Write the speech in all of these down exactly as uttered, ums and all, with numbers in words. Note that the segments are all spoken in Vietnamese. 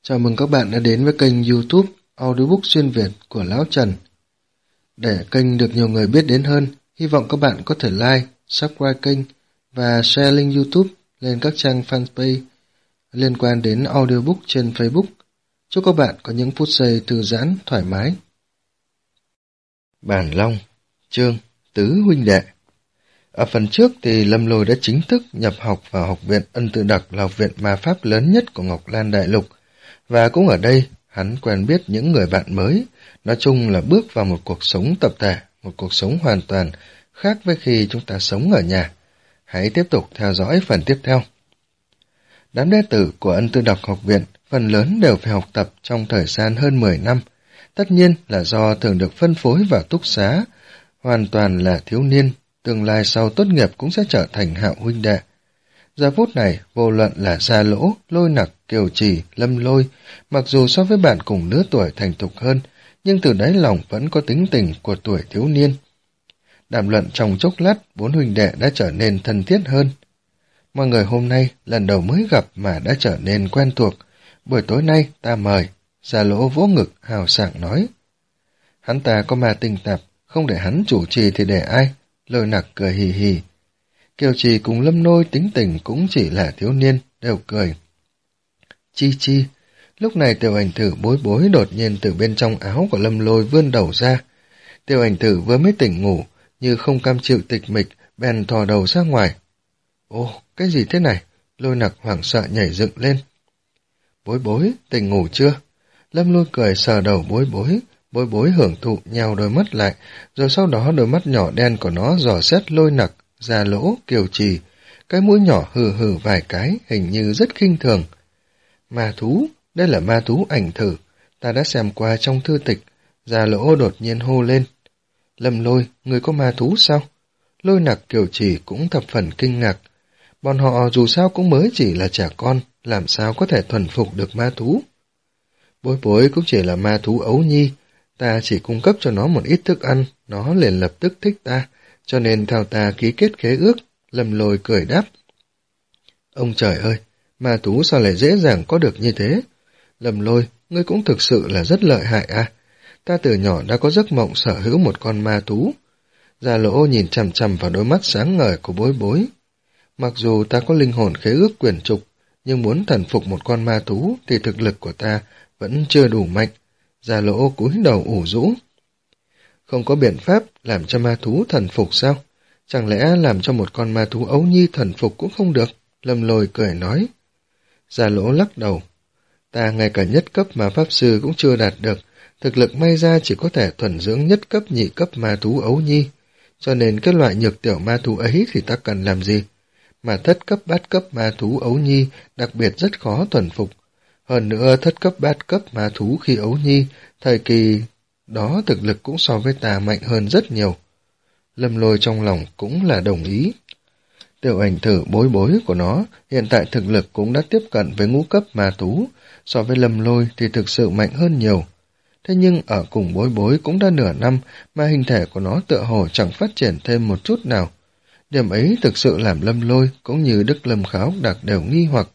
Chào mừng các bạn đã đến với kênh YouTube Audiobook xuyên Việt của Lão Trần. Để kênh được nhiều người biết đến hơn, hy vọng các bạn có thể like, subscribe kênh và share link YouTube lên các trang fanpage liên quan đến audiobook trên Facebook. Chúc các bạn có những phút giây thư giãn, thoải mái. Bản Long, chương Tứ huynh đệ. Ở phần trước thì Lâm Lôi đã chính thức nhập học vào học viện Ân Tự Đặc, là học viện ma pháp lớn nhất của Ngọc Lan Đại Lục. Và cũng ở đây, hắn quen biết những người bạn mới, nói chung là bước vào một cuộc sống tập thể, một cuộc sống hoàn toàn khác với khi chúng ta sống ở nhà. Hãy tiếp tục theo dõi phần tiếp theo. Đám đệ tử của Ân Tự Đặc học viện phần lớn đều phải học tập trong thời gian hơn mười năm. Tất nhiên là do thường được phân phối vào túc xá, hoàn toàn là thiếu niên, tương lai sau tốt nghiệp cũng sẽ trở thành hạo huynh đệ. Giờ phút này, vô luận là Gia Lỗ, Lôi Nặc, Kiều Trì, Lâm Lôi, mặc dù so với bạn cùng lứa tuổi thành thục hơn, nhưng từ đáy lòng vẫn có tính tình của tuổi thiếu niên. Đàm luận trong chốc lát, bốn huynh đệ đã trở nên thân thiết hơn. Mọi người hôm nay lần đầu mới gặp mà đã trở nên quen thuộc. Buổi tối nay ta mời. Gia Lỗ vỗ ngực hào sảng nói. Hắn ta có ma tinh tạp, không để hắn chủ trì thì để ai? Lôi Nặc cười hì hì. Kiều Trì cùng Lâm Lôi tính tình cũng chỉ là thiếu niên, đều cười. Chi chi, lúc này Tiểu Ảnh Thử bối bối đột nhiên từ bên trong áo của Lâm Lôi vươn đầu ra. Tiểu Ảnh Thử vừa mới tỉnh ngủ, như không cam chịu tịch mịch, bèn thò đầu ra ngoài. Ồ, cái gì thế này? Lôi Nặc hoảng sợ nhảy dựng lên. Bối bối, tỉnh ngủ chưa? Lâm Lôi cười sờ đầu bối bối, bối bối hưởng thụ nhào đôi mắt lại, rồi sau đó đôi mắt nhỏ đen của nó dò xét Lôi Nặc, Gia Lỗ, Kiều Trì, cái mũi nhỏ hừ hừ vài cái, hình như rất khinh thường. Ma thú, đây là ma thú Ảnh Thử, ta đã xem qua trong thư tịch. Gia Lỗ đột nhiên hô lên. Lâm Lôi, người có ma thú sao? Lôi Nặc, Kiều Trì cũng thập phần kinh ngạc. Bọn họ dù sao cũng mới chỉ là trẻ con, làm sao có thể thuần phục được ma thú? Bối bối cũng chỉ là ma thú ấu nhi, ta chỉ cung cấp cho nó một ít thức ăn, nó liền lập tức thích ta, cho nên theo ta ký kết khế ước. Lâm Lôi cười đáp. Ông trời ơi, ma thú sao lại dễ dàng có được như thế? Lâm Lôi, ngươi cũng thực sự là rất lợi hại à? Ta từ nhỏ đã có giấc mộng sở hữu một con ma thú. Gia Lỗ nhìn chằm chằm vào đôi mắt sáng ngời của bối bối. Mặc dù ta có linh hồn khế ước quyển trục, nhưng muốn thần phục một con ma thú thì thực lực của ta vẫn chưa đủ mạnh. Gia Lỗ cúi đầu ủ rũ. Không có biện pháp làm cho ma thú thần phục sao? Chẳng lẽ làm cho một con ma thú ấu nhi thần phục cũng không được? Lâm Lôi cười nói. Gia Lỗ lắc đầu. Ta ngay cả nhất cấp ma pháp sư cũng chưa đạt được, thực lực may ra chỉ có thể thuần dưỡng nhất cấp nhị cấp ma thú ấu nhi, cho nên cái loại nhược tiểu ma thú ấy thì ta cần làm gì? Mà thất cấp bát cấp ma thú ấu nhi đặc biệt rất khó thuần phục. Hơn nữa thất cấp bát cấp ma thú khi ấu nhi, thời kỳ đó thực lực cũng so với ta mạnh hơn rất nhiều. Lâm Lôi trong lòng cũng là đồng ý. Tiểu Ảnh Thử bối bối của nó hiện tại thực lực cũng đã tiếp cận với ngũ cấp ma thú, so với Lâm Lôi thì thực sự mạnh hơn nhiều. Thế nhưng ở cùng bối bối cũng đã nửa năm mà hình thể của nó tựa hồ chẳng phát triển thêm một chút nào. Điểm ấy thực sự làm Lâm Lôi cũng như Đức Lâm Kháo Đặc đều nghi hoặc.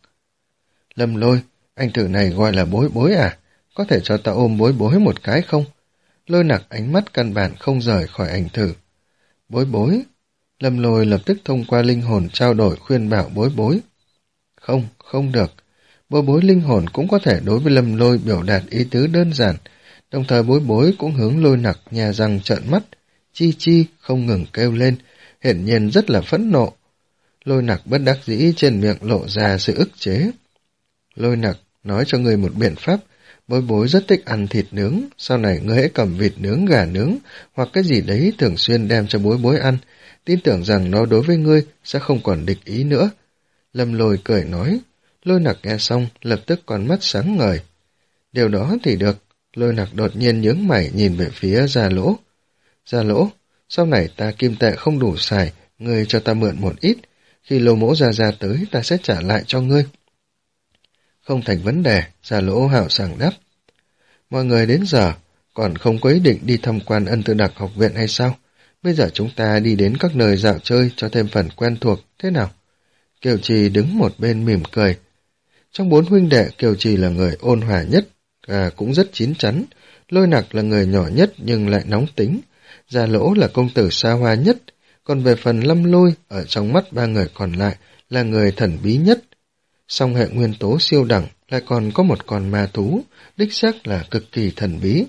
Lâm Lôi, anh Thử này gọi là bối bối à? Có thể cho ta ôm bối bối một cái không? Lôi Nặc ánh mắt căn bản không rời khỏi Ảnh Thử. Bối bối. Lâm Lôi lập tức thông qua linh hồn trao đổi khuyên bảo bối bối. Không, không được. Bối bối linh hồn cũng có thể đối với Lâm Lôi biểu đạt ý tứ đơn giản, đồng thời bối bối cũng hướng Lôi Nặc nhà răng trợn mắt, chi chi không ngừng kêu lên, hiển nhiên rất là phẫn nộ. Lôi Nặc bất đắc dĩ trên miệng lộ ra sự ức chế. Lôi Nặc, nói cho người một biện pháp, bối bối rất thích ăn thịt nướng, sau này ngươi hãy cầm vịt nướng, gà nướng, hoặc cái gì đấy thường xuyên đem cho bối bối ăn, tin tưởng rằng nó đối với ngươi sẽ không còn địch ý nữa. Lâm Lôi cười nói. Lôi Nặc nghe xong, lập tức con mắt sáng ngời. Điều đó thì được. Lôi Nặc đột nhiên nhướng mày nhìn về phía Gia Lỗ. Gia Lỗ, sau này ta kim tệ không đủ xài, ngươi cho ta mượn một ít. Khi Lô Mỗ Gia Gia tới, ta sẽ trả lại cho ngươi. Không thành vấn đề, Gia Lỗ hào sảng đáp. Mọi người đến giờ, còn không có ý định đi tham quan Ân Tự Đặc học viện hay sao? Bây giờ chúng ta đi đến các nơi dạo chơi cho thêm phần quen thuộc, thế nào? Kiều Trì đứng một bên mỉm cười. Trong bốn huynh đệ, Kiều Trì là người ôn hòa nhất, và cũng rất chín chắn. Lôi Nặc là người nhỏ nhất nhưng lại nóng tính. Gia Lỗ là công tử xa hoa nhất, còn về phần Lâm Lôi, ở trong mắt ba người còn lại là người thần bí nhất. Song hệ nguyên tố siêu đẳng lại còn có một con ma thú, đích xác là cực kỳ thần bí.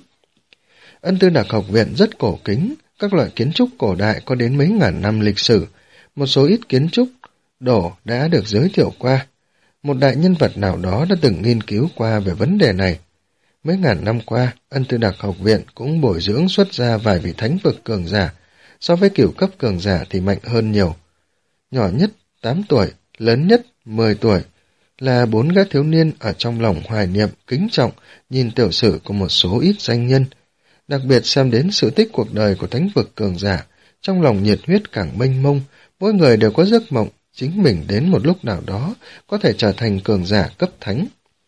Ân Tư Đặc học viện rất cổ kính, các loại kiến trúc cổ đại có đến mấy ngàn năm lịch sử, một số ít kiến trúc đổ đã được giới thiệu qua. Một đại nhân vật nào đó đã từng nghiên cứu qua về vấn đề này. Mấy ngàn năm qua, Ân Tư Đặc học viện cũng bồi dưỡng xuất ra vài vị thánh vực cường giả, so với cửu cấp cường giả thì mạnh hơn nhiều. Nhỏ nhất tám tuổi, lớn nhất mười tuổi, là bốn gã thiếu niên ở trong lòng hoài niệm, kính trọng, nhìn tiểu sử của một số ít danh nhân. Đặc biệt xem đến sự tích cuộc đời của thánh vực cường giả, trong lòng nhiệt huyết càng mênh mông, mỗi người đều có giấc mộng, chính mình đến một lúc nào đó có thể trở thành cường giả cấp thánh.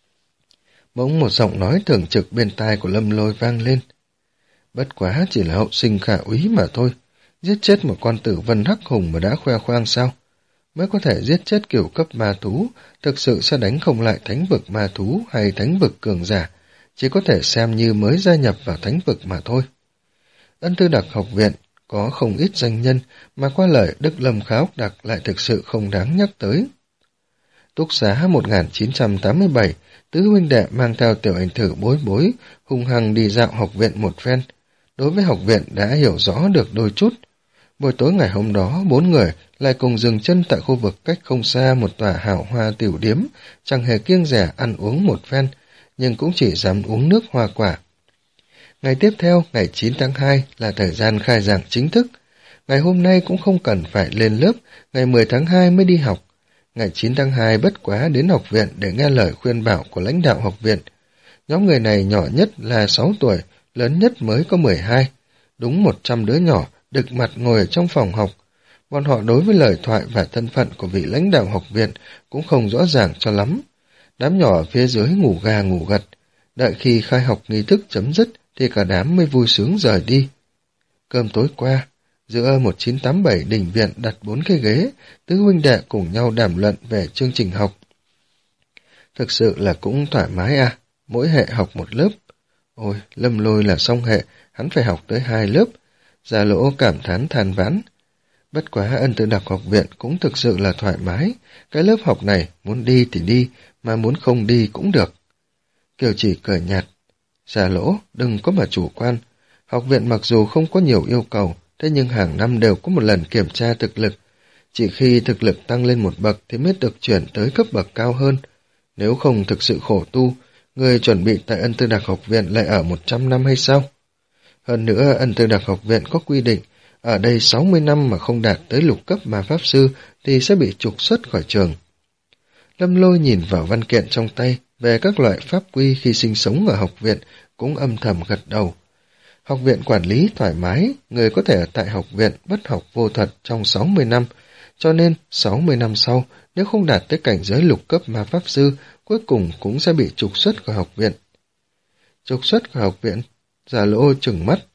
Bỗng một giọng nói thường trực bên tai của Lâm Lôi vang lên. Bất quá chỉ là hậu sinh khả úy mà thôi, giết chết một con tử vân hắc hùng mà đã khoe khoang sao? Mới có thể giết chết cửu cấp ma thú, thực sự sẽ đánh không lại thánh vực ma thú hay thánh vực cường giả, chỉ có thể xem như mới gia nhập vào thánh vực mà thôi. Ân Tư Đặc học viện có không ít danh nhân mà qua lời Đức Lâm Khá Ốc Đặc lại thực sự không đáng nhắc tới. Túc Xá một nghìn chín trăm tám mươi bảy, tứ huynh đệ mang theo tiểu ảnh thử Bối Bối, hung hăng đi dạo học viện một phen. Đối với học viện đã hiểu rõ được đôi chút. Buổi tối ngày hôm đó, bốn người lại cùng dừng chân tại khu vực cách không xa một tòa hào hoa tiểu điếm, chẳng hề kiêng dè ăn uống một phen, nhưng cũng chỉ dám uống nước hoa quả. Ngày tiếp theo, ngày chín tháng hai là thời gian khai giảng chính thức. Ngày hôm nay cũng không cần phải lên lớp, ngày mười tháng hai mới đi học. Ngày chín tháng hai bất quá đến học viện để nghe lời khuyên bảo của lãnh đạo học viện. Nhóm người này nhỏ nhất là sáu tuổi, lớn nhất mới có mười hai. Đúng một trăm đứa nhỏ, đực mặt ngồi ở trong phòng học. Bọn họ đối với lời thoại và thân phận của vị lãnh đạo học viện cũng không rõ ràng cho lắm. Đám nhỏ ở phía dưới ngủ gà ngủ gật. Đợi khi khai học nghi thức chấm dứt thì cả đám mới vui sướng rời đi. Cơm tối qua, giữa một chín tám bảy đình viện đặt bốn cái ghế, tứ huynh đệ cùng nhau đàm luận về chương trình học. Thực sự là cũng thoải mái à, mỗi hệ học một lớp. Ôi, Lâm Lôi là song hệ, hắn phải học tới hai lớp. Gia Lỗ cảm thán than vãn. Bất quá Ân Tư Đặc học viện cũng thực sự là thoải mái, cái lớp học này muốn đi thì đi, mà muốn không đi cũng được. Kiều Chỉ cười nhạt. Gia Lỗ, đừng có mà chủ quan. Học viện mặc dù không có nhiều yêu cầu, thế nhưng hàng năm đều có một lần kiểm tra thực lực. Chỉ khi thực lực tăng lên một bậc thì mới được chuyển tới cấp bậc cao hơn. Nếu không thực sự khổ tu, người chuẩn bị tại Ân Tư Đặc học viện lại ở một trăm năm hay sao? Hơn nữa, Ân Tư Đặc học viện có quy định, ở đây sáu mươi năm mà không đạt tới lục cấp ma pháp sư thì sẽ bị trục xuất khỏi trường. Lâm Lôi nhìn vào văn kiện trong tay về các loại pháp quy khi sinh sống ở học viện, cũng âm thầm gật đầu. Học viện quản lý thoải mái, người có thể ở tại học viện bất học vô thuật trong sáu mươi năm, cho nên sáu mươi năm sau, nếu không đạt tới cảnh giới lục cấp ma pháp sư, cuối cùng cũng sẽ bị trục xuất khỏi học viện. Trục xuất khỏi học viện? Gia Lỗ trừng mắt.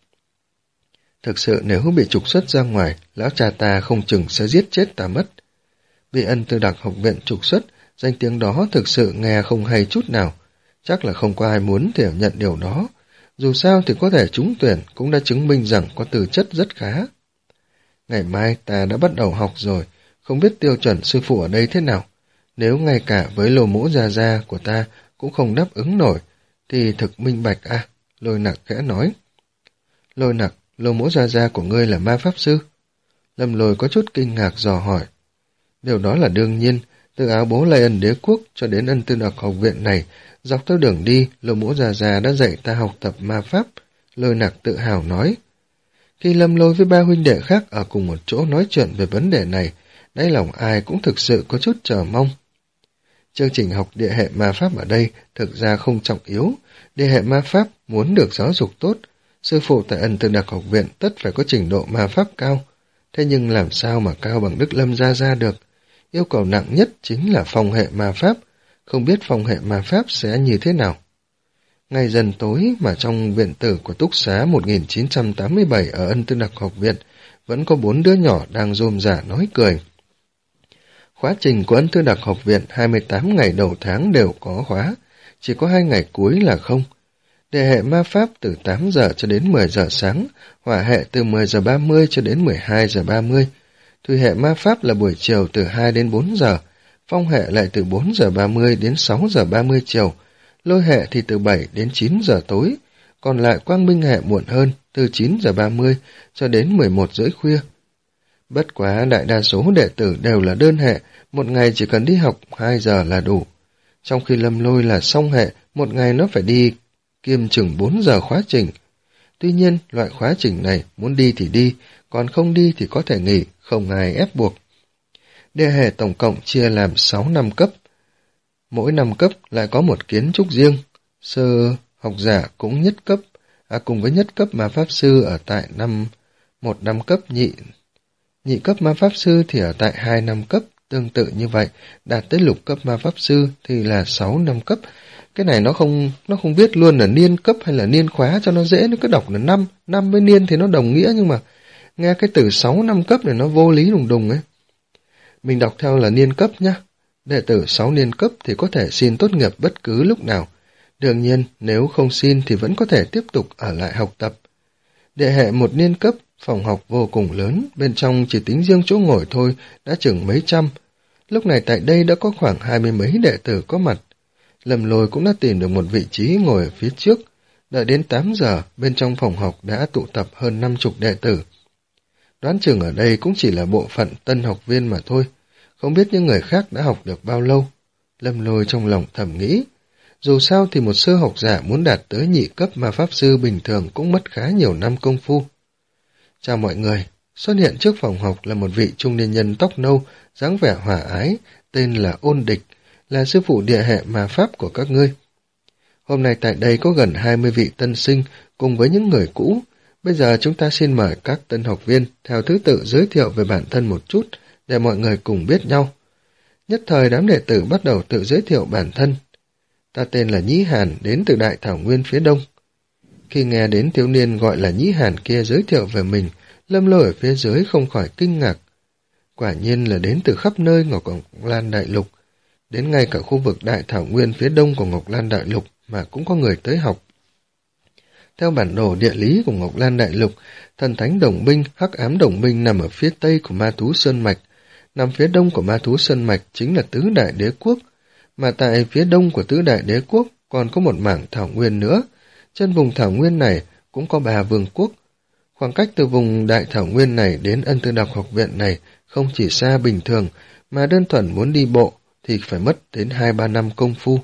Thực sự nếu bị trục xuất ra ngoài, lão cha ta không chừng sẽ giết chết ta mất. Bị Ân Tư Đặc học viện trục xuất, danh tiếng đó thực sự nghe không hay chút nào. Chắc là không có ai muốn thể nhận điều đó. Dù sao thì có thể trúng tuyển cũng đã chứng minh rằng có tư chất rất khá. Ngày mai ta đã bắt đầu học rồi, không biết tiêu chuẩn sư phụ ở đây thế nào. Nếu ngay cả với lô mũ gia gia của ta cũng không đáp ứng nổi, thì thực minh bạch à, Lôi Nặc khẽ nói. Lôi Nặc, lô mũ gia gia của ngươi là ma pháp sư? Lâm Lôi có chút kinh ngạc dò hỏi. Điều đó là đương nhiên, từ áo bố Lai Ân đế quốc cho đến Ân Tư Đặc học viện này, dọc theo đường đi, lô mũ già già đã dạy ta học tập ma pháp, Lôi Nặc tự hào nói. Khi Lâm Lôi với ba huynh đệ khác ở cùng một chỗ nói chuyện về vấn đề này, đáy lòng ai cũng thực sự có chút chờ mong. Chương trình học địa hệ ma pháp ở đây thực ra không trọng yếu, địa hệ ma pháp muốn được giáo dục tốt, sư phụ tại Ân Tư Đặc học viện tất phải có trình độ ma pháp cao. Thế nhưng làm sao mà cao bằng Đức Lâm gia gia được? Yêu cầu nặng nhất chính là phong hệ ma pháp, không biết phong hệ ma pháp sẽ như thế nào. Ngày dần tối mà trong viện tử của Túc Xá một nghìn chín trăm tám mươi bảy ở Ân Tư Đặc học viện vẫn có bốn đứa nhỏ đang rôm rả nói cười. Khóa trình của Ân Tư Đặc học viện hai mươi tám ngày đầu tháng đều có khóa, chỉ có hai ngày cuối là không. Địa hệ ma pháp từ tám giờ cho đến mười giờ sáng, hỏa hệ từ mười giờ ba mươi cho đến mười hai giờ ba mươi. Thủy hệ ma pháp là buổi chiều từ hai đến bốn giờ, phong hệ lại từ bốn giờ ba mươi đến sáu giờ ba mươi chiều, lôi hệ thì từ bảy đến chín giờ tối, còn lại quang minh hệ muộn hơn, từ chín giờ ba mươi cho đến mười một rưỡi khuya. Bất quá đại đa số đệ tử đều là đơn hệ, một ngày chỉ cần đi học hai giờ là đủ. Trong khi Lâm Lôi là song hệ, một ngày nó phải đi kiêm chừng bốn giờ khóa trình. Tuy nhiên, loại khóa trình này muốn đi thì đi, còn không đi thì có thể nghỉ, không ai ép buộc. Địa hệ tổng cộng chia làm sáu năm cấp. Mỗi năm cấp lại có một kiến trúc riêng. Sơ học giả cũng nhất cấp, à, cùng với nhất cấp ma pháp sư ở tại năm một năm cấp, nhị nhị cấp ma pháp sư thì ở tại hai năm cấp, tương tự như vậy, đạt tới lục cấp ma pháp sư thì là sáu năm cấp. Cái này nó không nó không biết luôn là niên cấp hay là niên khóa cho nó dễ, nó cứ đọc là năm, năm với niên thì nó đồng nghĩa, nhưng mà nghe cái từ sáu năm cấp này nó vô lý đùng đùng ấy. Mình đọc theo là niên cấp nhá. Đệ tử sáu niên cấp thì có thể xin tốt nghiệp bất cứ lúc nào. Đương nhiên, nếu không xin thì vẫn có thể tiếp tục ở lại học tập. Địa hệ một niên cấp, phòng học vô cùng lớn, bên trong chỉ tính riêng chỗ ngồi thôi đã chừng mấy trăm. Lúc này tại đây đã có khoảng hai mươi mấy đệ tử có mặt. Lâm Lôi cũng đã tìm được một vị trí ngồi ở phía trước. Đợi đến tám giờ, bên trong phòng học đã tụ tập hơn năm chục đệ tử. Đoán chừng ở đây cũng chỉ là bộ phận tân học viên mà thôi. Không biết những người khác đã học được bao lâu. Lâm Lôi trong lòng thầm nghĩ. Dù sao thì một sơ học giả muốn đạt tới nhị cấp ma pháp sư bình thường cũng mất khá nhiều năm công phu. Chào mọi người. Xuất hiện trước phòng học là một vị trung niên nhân tóc nâu, dáng vẻ hòa ái, tên là Ôn Địch, là sư phụ địa hệ ma pháp của các ngươi. Hôm nay tại đây có gần hai mươi vị tân sinh cùng với những người cũ. Bây giờ chúng ta xin mời các tân học viên theo thứ tự giới thiệu về bản thân một chút để mọi người cùng biết nhau. Nhất thời đám đệ tử bắt đầu tự giới thiệu bản thân. Ta tên là Nhĩ Hàn, đến từ Đại Thảo Nguyên phía đông. Khi nghe đến thiếu niên gọi là Nhĩ Hàn kia giới thiệu về mình, Lâm Lôi ở phía dưới không khỏi kinh ngạc. Quả nhiên là đến từ khắp nơi Ngọc Lan Đại Lục. Đến ngay cả khu vực Đại Thảo Nguyên phía đông của Ngọc Lan Đại Lục mà cũng có người tới học. Theo bản đồ địa lý của Ngọc Lan Đại Lục, thần thánh đồng minh, hắc ám đồng minh nằm ở phía tây của ma thú Sơn Mạch. Nằm phía đông của ma thú Sơn Mạch chính là Tứ Đại Đế Quốc. Mà tại phía đông của Tứ Đại Đế Quốc còn có một mảng thảo nguyên nữa. Trên vùng thảo nguyên này cũng có ba vương quốc. Khoảng cách từ vùng Đại Thảo Nguyên này đến Ân Tư Đặc học viện này không chỉ xa bình thường, mà đơn thuần muốn đi bộ thì phải mất đến hai ba năm công phu.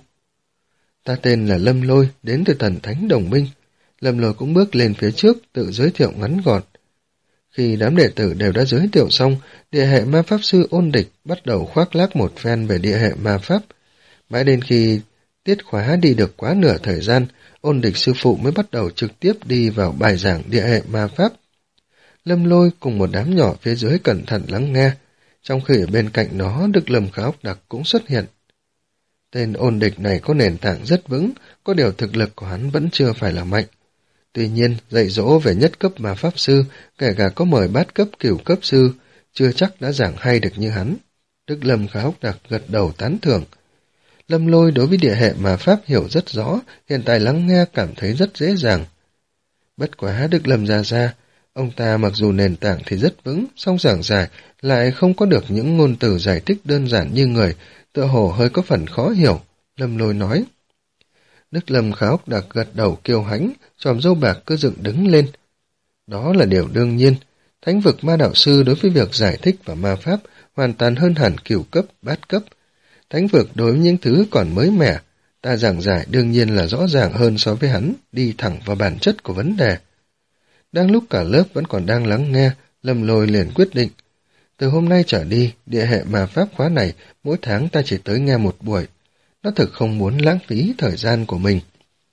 Ta tên là Lâm Lôi, đến từ thần thánh đồng minh. Lâm Lôi cũng bước lên phía trước, tự giới thiệu ngắn gọn. Khi đám đệ tử đều đã giới thiệu xong, địa hệ ma pháp sư Ôn Địch bắt đầu khoác lác một phen về địa hệ ma pháp. Mãi đến khi tiết khóa đi được quá nửa thời gian, Ôn Địch sư phụ mới bắt đầu trực tiếp đi vào bài giảng địa hệ ma pháp. Lâm Lôi cùng một đám nhỏ phía dưới cẩn thận lắng nghe, trong khi ở bên cạnh nó Đức Lâm Khá Ốc Đặc cũng xuất hiện. Tên Ôn Địch này có nền tảng rất vững, có điều thực lực của hắn vẫn chưa phải là mạnh. Tuy nhiên, dạy dỗ về nhất cấp ma pháp sư, kể cả có mời bát cấp cửu cấp sư, chưa chắc đã giảng hay được như hắn. Đức Lâm Khá Ốc Đặc gật đầu tán thưởng. Lâm Lôi đối với địa hệ ma pháp hiểu rất rõ, hiện tại lắng nghe cảm thấy rất dễ dàng. Bất quá Đức Lâm ra ra, ông ta mặc dù nền tảng thì rất vững, song giảng giải lại không có được những ngôn từ giải thích đơn giản như người, tựa hồ hơi có phần khó hiểu. Lâm Lôi nói. Đức Lâm Khá Ốc Đặc gật đầu kiêu hãnh, chòm râu bạc cứ dựng đứng lên. Đó là điều đương nhiên. Thánh vực ma đạo sư đối với việc giải thích và ma pháp hoàn toàn hơn hẳn cửu cấp, bát cấp. Thánh vực đối với những thứ còn mới mẻ, ta giảng giải đương nhiên là rõ ràng hơn so với hắn, đi thẳng vào bản chất của vấn đề. Đang lúc cả lớp vẫn còn đang lắng nghe, Lâm Lôi liền quyết định. Từ hôm nay trở đi, địa hệ ma pháp khóa này, mỗi tháng ta chỉ tới nghe một buổi. Nó thực không muốn lãng phí thời gian của mình.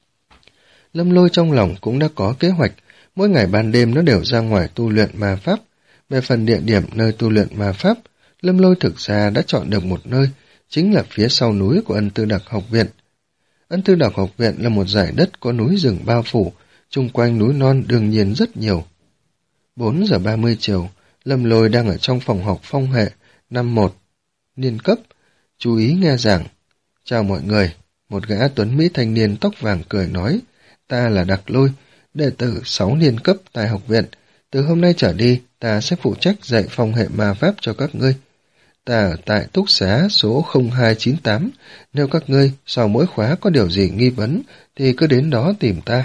Lâm Lôi trong lòng cũng đã có kế hoạch, mỗi ngày ban đêm nó đều ra ngoài tu luyện ma pháp. Về phần địa điểm nơi tu luyện ma pháp, Lâm Lôi thực ra đã chọn được một nơi, chính là phía sau núi của Ân Tư Đặc học viện. Ân Tư Đặc học viện là một dải đất có núi rừng bao phủ, chung quanh núi non đương nhiên rất nhiều. bốn giờ ba mươi chiều, Lâm Lôi đang ở trong phòng học phong hệ, năm một, niên cấp, chú ý nghe giảng. Chào mọi người, một gã tuấn Mỹ thanh niên tóc vàng cười nói, ta là Đặc Lôi, đệ tử sáu niên cấp tại học viện. Từ hôm nay trở đi, ta sẽ phụ trách dạy phong hệ ma pháp cho các ngươi. Ta ở tại túc xá số không hai chín tám, nếu các ngươi sau mỗi khóa có điều gì nghi vấn thì cứ đến đó tìm ta.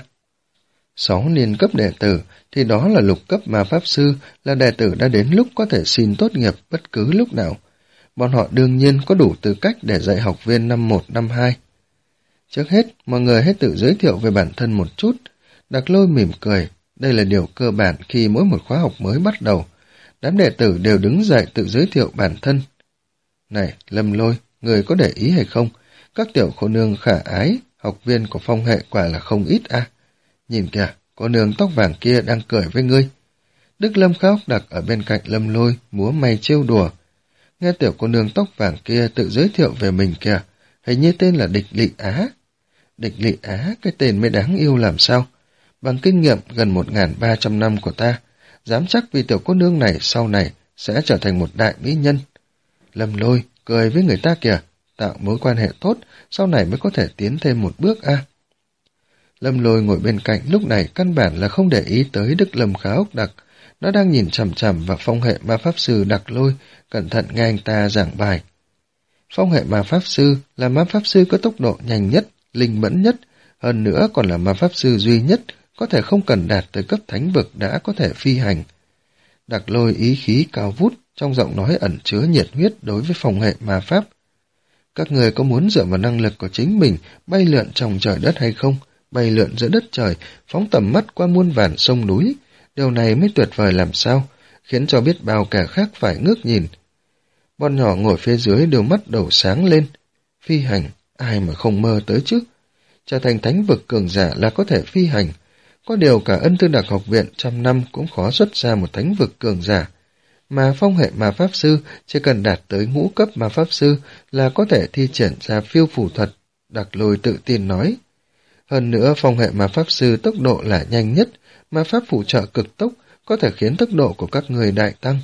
Sáu niên cấp đệ tử thì đó là lục cấp ma pháp sư, là đệ tử đã đến lúc có thể xin tốt nghiệp bất cứ lúc nào. Bọn họ đương nhiên có đủ tư cách để dạy học viên năm một, năm hai. Trước hết, mọi người hãy tự giới thiệu về bản thân một chút. Đặc Lôi mỉm cười, đây là điều cơ bản khi mỗi một khóa học mới bắt đầu. Đám đệ tử đều đứng dậy tự giới thiệu bản thân. Này, Lâm Lôi, người có để ý hay không? Các tiểu cô nương khả ái, học viên của phong hệ quả là không ít à. Nhìn kìa, cô nương tóc vàng kia đang cười với ngươi. Đức Lâm Khá Ốc Đặc ở bên cạnh Lâm Lôi, múa may trêu đùa. Nghe tiểu cô nương tóc vàng kia tự giới thiệu về mình kìa, hình như tên là Địch Lị Á. Địch Lị Á, cái tên mới đáng yêu làm sao? Bằng kinh nghiệm gần một nghìn ba trăm năm của ta, dám chắc vì tiểu cô nương này sau này sẽ trở thành một đại mỹ nhân. Lâm Lôi, cười với người ta kìa, tạo mối quan hệ tốt, sau này mới có thể tiến thêm một bước a. À. Lâm Lôi ngồi bên cạnh lúc này căn bản là không để ý tới Đức Lâm Khá Ốc Đặc, nó đang nhìn chằm chằm vào phong hệ ma pháp sư Đặc Lôi, cẩn thận nghe anh ta giảng bài. Phong hệ ma pháp sư là ma pháp sư có tốc độ nhanh nhất, linh mẫn nhất, hơn nữa còn là ma pháp sư duy nhất có thể không cần đạt tới cấp thánh vực đã có thể phi hành. Đặc Lôi ý khí cao vút, trong giọng nói ẩn chứa nhiệt huyết đối với phong hệ ma pháp. Các người có muốn dựa vào năng lực của chính mình bay lượn trong trời đất hay không? Bay lượn giữa đất trời, phóng tầm mắt qua muôn vàn sông núi. Điều này mới tuyệt vời làm sao, khiến cho biết bao kẻ khác phải ngước nhìn. Bọn nhỏ ngồi phía dưới đều mắt đầu sáng lên. Phi hành, ai mà không mơ tới chứ? Trở thành thánh vực cường giả là có thể phi hành. Có điều cả Ân Tư Đặc học viện trăm năm cũng khó xuất ra một thánh vực cường giả. Mà phong hệ ma pháp sư chỉ cần đạt tới ngũ cấp ma pháp sư là có thể thi triển ra phiêu phù thuật, Đặc Lôi tự tin nói. Hơn nữa phong hệ ma pháp sư tốc độ là nhanh nhất, ma pháp phụ trợ cực tốc có thể khiến tốc độ của các người đại tăng.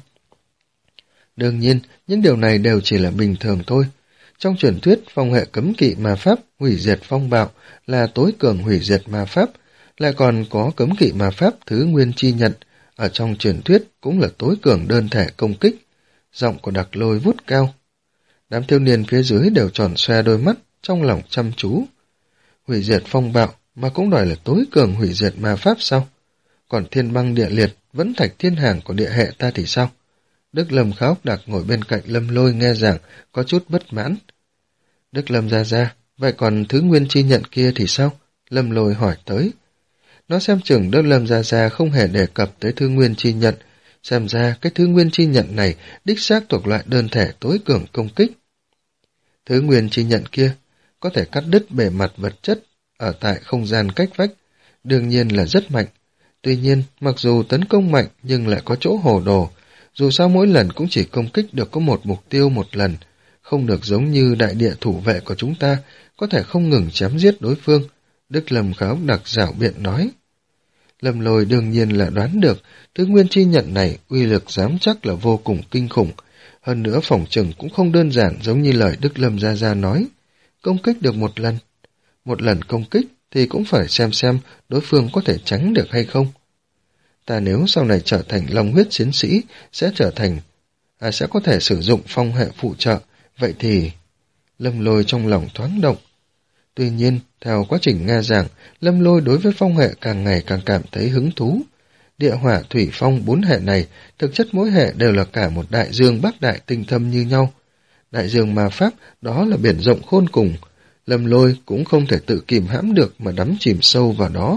Đương nhiên, những điều này đều chỉ là bình thường thôi. Trong truyền thuyết, phong hệ cấm kỵ ma pháp hủy diệt phong bạo là tối cường hủy diệt ma pháp, lại còn có cấm kỵ ma pháp thứ nguyên chi nhận, ở trong truyền thuyết cũng là tối cường đơn thể công kích. Giọng của Đặc Lôi vút cao. Đám thiếu niên phía dưới đều tròn xoe đôi mắt, trong lòng chăm chú. Hủy diệt phong bạo mà cũng đòi là tối cường hủy diệt ma pháp sao? Còn thiên băng địa liệt, vẫn thạch thiên hàng của địa hệ ta thì sao? Đức Lâm Khá Ốc Đặc ngồi bên cạnh Lâm Lôi nghe giảng, có chút bất mãn. Đức Lâm ra ra, vậy còn thứ nguyên chi nhận kia thì sao? Lâm Lôi hỏi tới. Nó xem chừng Đức Lâm ra ra không hề đề cập tới thứ nguyên chi nhận, xem ra cái thứ nguyên chi nhận này đích xác thuộc loại đơn thể tối cường công kích. Thứ nguyên chi nhận kia có thể cắt đứt bề mặt vật chất ở tại không gian cách vách, đương nhiên là rất mạnh. Tuy nhiên, mặc dù tấn công mạnh nhưng lại có chỗ hồ đồ, dù sao mỗi lần cũng chỉ công kích được có một mục tiêu một lần, không được giống như đại địa thủ vệ của chúng ta, có thể không ngừng chém giết đối phương. Đức Lâm Khá Ốc Đặc giảo biện nói. Lâm Lôi đương nhiên là đoán được, thứ nguyên chi nhận này uy lực dám chắc là vô cùng kinh khủng, hơn nữa phỏng chừng cũng không đơn giản giống như lời Đức Lâm Gia Gia nói. Công kích được một lần, một lần công kích thì cũng phải xem xem đối phương có thể tránh được hay không. Ta nếu sau này trở thành long huyết chiến sĩ, sẽ trở thành, à, sẽ có thể sử dụng phong hệ phụ trợ, vậy thì... Lâm Lôi trong lòng thoáng động. Tuy nhiên, theo quá trình nghe giảng, Lâm Lôi đối với phong hệ càng ngày càng cảm thấy hứng thú. Địa hỏa thủy phong bốn hệ này, thực chất mỗi hệ đều là cả một đại dương bác đại tinh thâm như nhau. Đại dương ma pháp, đó là biển rộng khôn cùng. Lâm Lôi cũng không thể tự kìm hãm được mà đắm chìm sâu vào đó.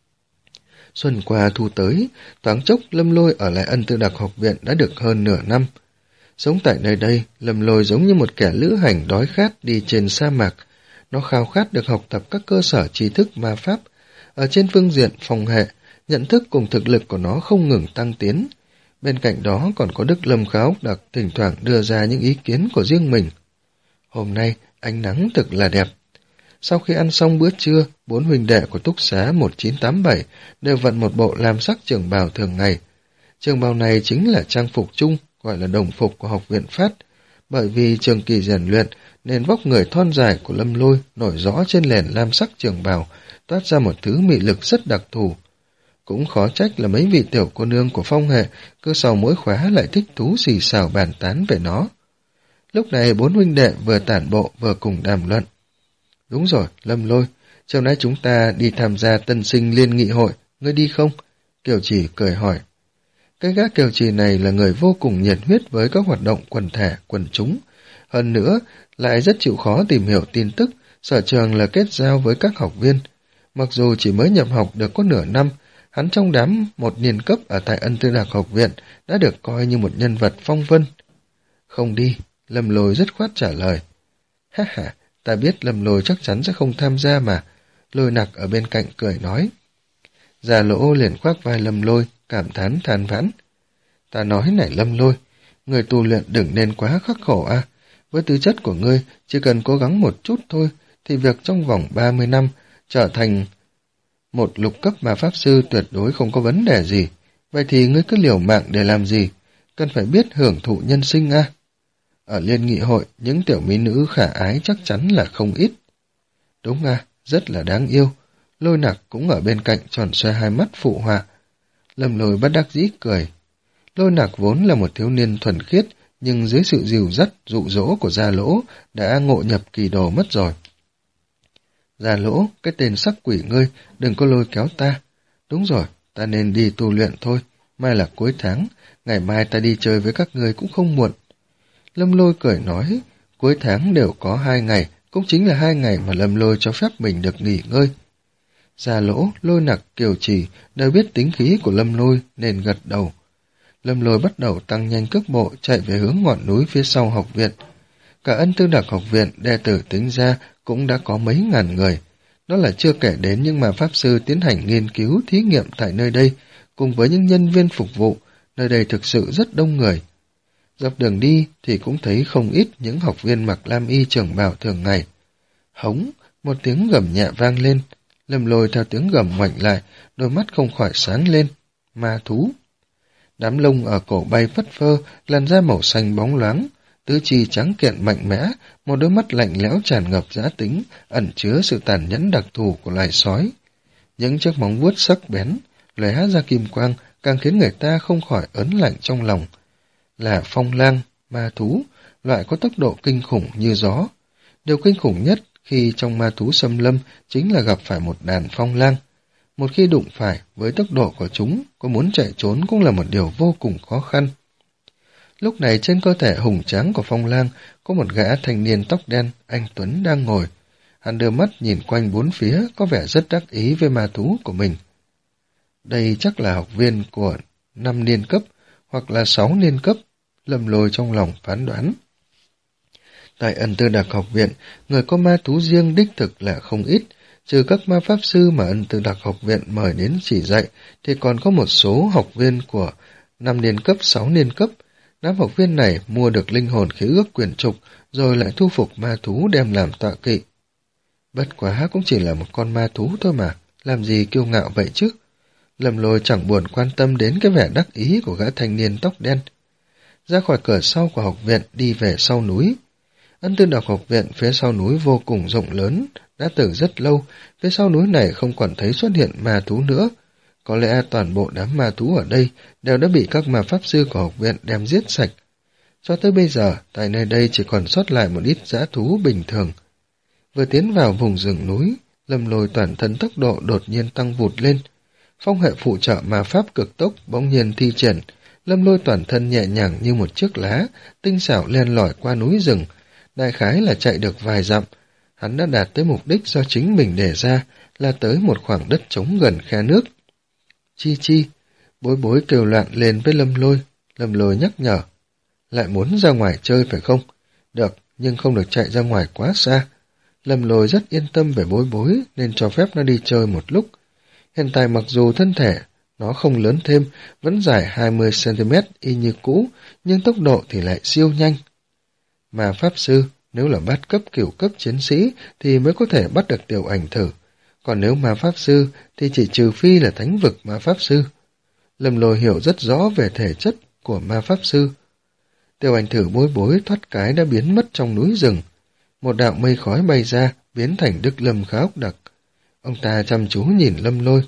Xuân qua thu tới, thoáng chốc Lâm Lôi ở lại Ân Tư Đặc học viện đã được hơn nửa năm. Sống tại nơi đây, Lâm Lôi giống như một kẻ lữ hành đói khát đi trên sa mạc. Nó khao khát được học tập các cơ sở tri thức ma pháp. Ở trên phương diện phòng hệ, nhận thức cùng thực lực của nó không ngừng tăng tiến. Bên cạnh đó còn có Đức Lâm Khá Ốc Đặc thỉnh thoảng đưa ra những ý kiến của riêng mình. Hôm nay, ánh nắng thực là đẹp. Sau khi ăn xong bữa trưa, bốn huynh đệ của túc xá một chín tám bảy đều vận một bộ lam sắc trường bào thường ngày. Trường bào này chính là trang phục chung, gọi là đồng phục của học viện Phát. Bởi vì trường kỳ rèn luyện nên vóc người thon dài của Lâm Lôi nổi rõ trên nền lam sắc trường bào, toát ra một thứ mị lực rất đặc thù. Cũng khó trách là mấy vị tiểu cô nương của phong hệ cứ sau mỗi khóa lại thích thú xì xào bàn tán về nó. Lúc này bốn huynh đệ vừa tản bộ vừa cùng đàm luận. Đúng rồi, Lâm Lôi, chiều nay chúng ta đi tham gia tân sinh liên nghị hội, ngươi đi không? Kiều Trì cười hỏi. Cái gã Kiều Trì này là người vô cùng nhiệt huyết với các hoạt động quần thể, quần chúng. Hơn nữa, lại rất chịu khó tìm hiểu tin tức, sở trường là kết giao với các học viên. Mặc dù chỉ mới nhập học được có nửa năm, hắn trong đám một niên cấp ở tại Ân Tư Đạc học viện đã được coi như một nhân vật phong vân. Không đi, Lâm Lôi dứt khoát trả lời. Ha ha, ta biết Lâm Lôi chắc chắn sẽ không tham gia mà. Lôi Nặc ở bên cạnh cười nói. Già Lỗ liền khoác vai Lâm Lôi, cảm thán than vãn. Ta nói này Lâm Lôi, người tu luyện đừng nên quá khắc khổ a. Với tư chất của ngươi, chỉ cần cố gắng một chút thôi, thì việc trong vòng ba mươi năm trở thành một lục cấp mà pháp sư tuyệt đối không có vấn đề gì. Vậy thì ngươi cứ liều mạng để làm gì? Cần phải biết hưởng thụ nhân sinh a. Ở liên nghị hội, những tiểu mỹ nữ khả ái chắc chắn là không ít. Đúng a, rất là đáng yêu. Lôi Nặc cũng ở bên cạnh tròn xoe hai mắt phụ họa. Lâm Lôi bất đắc dĩ cười. Lôi Nặc vốn là một thiếu niên thuần khiết, nhưng dưới sự dìu dắt, dụ dỗ của Gia Lỗ đã ngộ nhập kỳ đồ mất rồi. Gia Lỗ, cái tên sắc quỷ ngươi, đừng có lôi kéo ta. Đúng rồi, ta nên đi tu luyện thôi. Mai là cuối tháng, ngày mai ta đi chơi với các ngươi cũng không muộn. Lâm Lôi cười nói, cuối tháng đều có hai ngày, cũng chính là hai ngày mà Lâm Lôi cho phép mình được nghỉ ngơi. Gia Lỗ, Lôi Nặc, Kiều Trì đều biết tính khí của Lâm Lôi nên gật đầu. Lâm Lôi bắt đầu tăng nhanh cước bộ chạy về hướng ngọn núi phía sau học viện. Cả Ân Tư Đạc học viện đệ tử tính ra cũng đã có mấy ngàn người. Đó là chưa kể đến những mà pháp sư tiến hành nghiên cứu thí nghiệm tại nơi đây, cùng với những nhân viên phục vụ, nơi đây thực sự rất đông người. Dọc đường đi thì cũng thấy không ít những học viên mặc lam y trường bào thường ngày. Hống, một tiếng gầm nhẹ vang lên. Lâm Lôi theo tiếng gầm ngoảnh lại, đôi mắt không khỏi sáng lên. Ma thú. Đám lông ở cổ bay phất phơ, làn da màu xanh bóng loáng, tứ chi trắng kiện mạnh mẽ, một đôi mắt lạnh lẽo tràn ngập dã tính, ẩn chứa sự tàn nhẫn đặc thù của loài sói. Những chiếc móng vuốt sắc bén, lóe ra kim quang, càng khiến người ta không khỏi ớn lạnh trong lòng. Là phong lang, ma thú, loại có tốc độ kinh khủng như gió. Điều kinh khủng nhất khi trong ma thú xâm lâm chính là gặp phải một đàn phong lang. Một khi đụng phải, với tốc độ của chúng, có muốn chạy trốn cũng là một điều vô cùng khó khăn. Lúc này trên cơ thể hùng tráng của phong lang có một gã thanh niên tóc đen, anh Tuấn đang ngồi. Hắn đưa mắt nhìn quanh bốn phía, có vẻ rất đắc ý với ma thú của mình. Đây chắc là học viên của năm niên cấp, hoặc là sáu niên cấp, Lâm Lôi trong lòng phán đoán. Tại Ân Tư Đạc học viện, người có ma thú riêng đích thực là không ít, trừ các ma pháp sư mà Ân Tư Đạc học viện mời đến chỉ dạy, thì còn có một số học viên của năm niên cấp, sáu niên cấp. Đám học viên này mua được linh hồn khế ước quyển trục, rồi lại thu phục ma thú đem làm tọa kỵ. Bất quá cũng chỉ là một con ma thú thôi mà, làm gì kiêu ngạo vậy chứ? Lâm Lôi chẳng buồn quan tâm đến cái vẻ đắc ý của gã thanh niên tóc đen. Ra khỏi cửa sau của học viện đi về sau núi. Ân Tư Đạc học viện phía sau núi vô cùng rộng lớn, đã từ rất lâu, phía sau núi này không còn thấy xuất hiện ma thú nữa. Có lẽ toàn bộ đám ma thú ở đây đều đã bị các ma pháp sư của học viện đem giết sạch. Cho tới bây giờ, tại nơi đây chỉ còn sót lại một ít dã thú bình thường. Vừa tiến vào vùng rừng núi, Lâm Lôi toàn thân tốc độ đột nhiên tăng vụt lên. Phong hệ phụ trợ ma pháp cực tốc bỗng nhiên thi triển, Lâm Lôi toàn thân nhẹ nhàng như một chiếc lá, tinh xảo len lỏi qua núi rừng, đại khái là chạy được vài dặm. Hắn đã đạt tới mục đích do chính mình đề ra, là tới một khoảng đất trống gần khe nước. Chi chi, bối bối kêu loạn lên với Lâm Lôi. Lâm Lôi nhắc nhở. Lại muốn ra ngoài chơi phải không? Được, nhưng không được chạy ra ngoài quá xa. Lâm Lôi rất yên tâm về bối bối nên cho phép nó đi chơi một lúc. Hiện tại mặc dù thân thể nó không lớn thêm, vẫn dài hai mươi xăng-ti-mét y như cũ, nhưng tốc độ thì lại siêu nhanh. Mà pháp sư, nếu là bắt cấp cửu cấp chiến sĩ thì mới có thể bắt được tiểu ảnh thử. Còn nếu ma pháp sư thì chỉ trừ phi là thánh vực ma pháp sư. Lâm Lôi hiểu rất rõ về thể chất của ma pháp sư. Tiêu Anh thử bối bối thoát cái đã biến mất trong núi rừng. Một đạo mây khói bay ra, biến thành Đức Lâm khá ốc đặc. Ông ta chăm chú nhìn Lâm Lôi.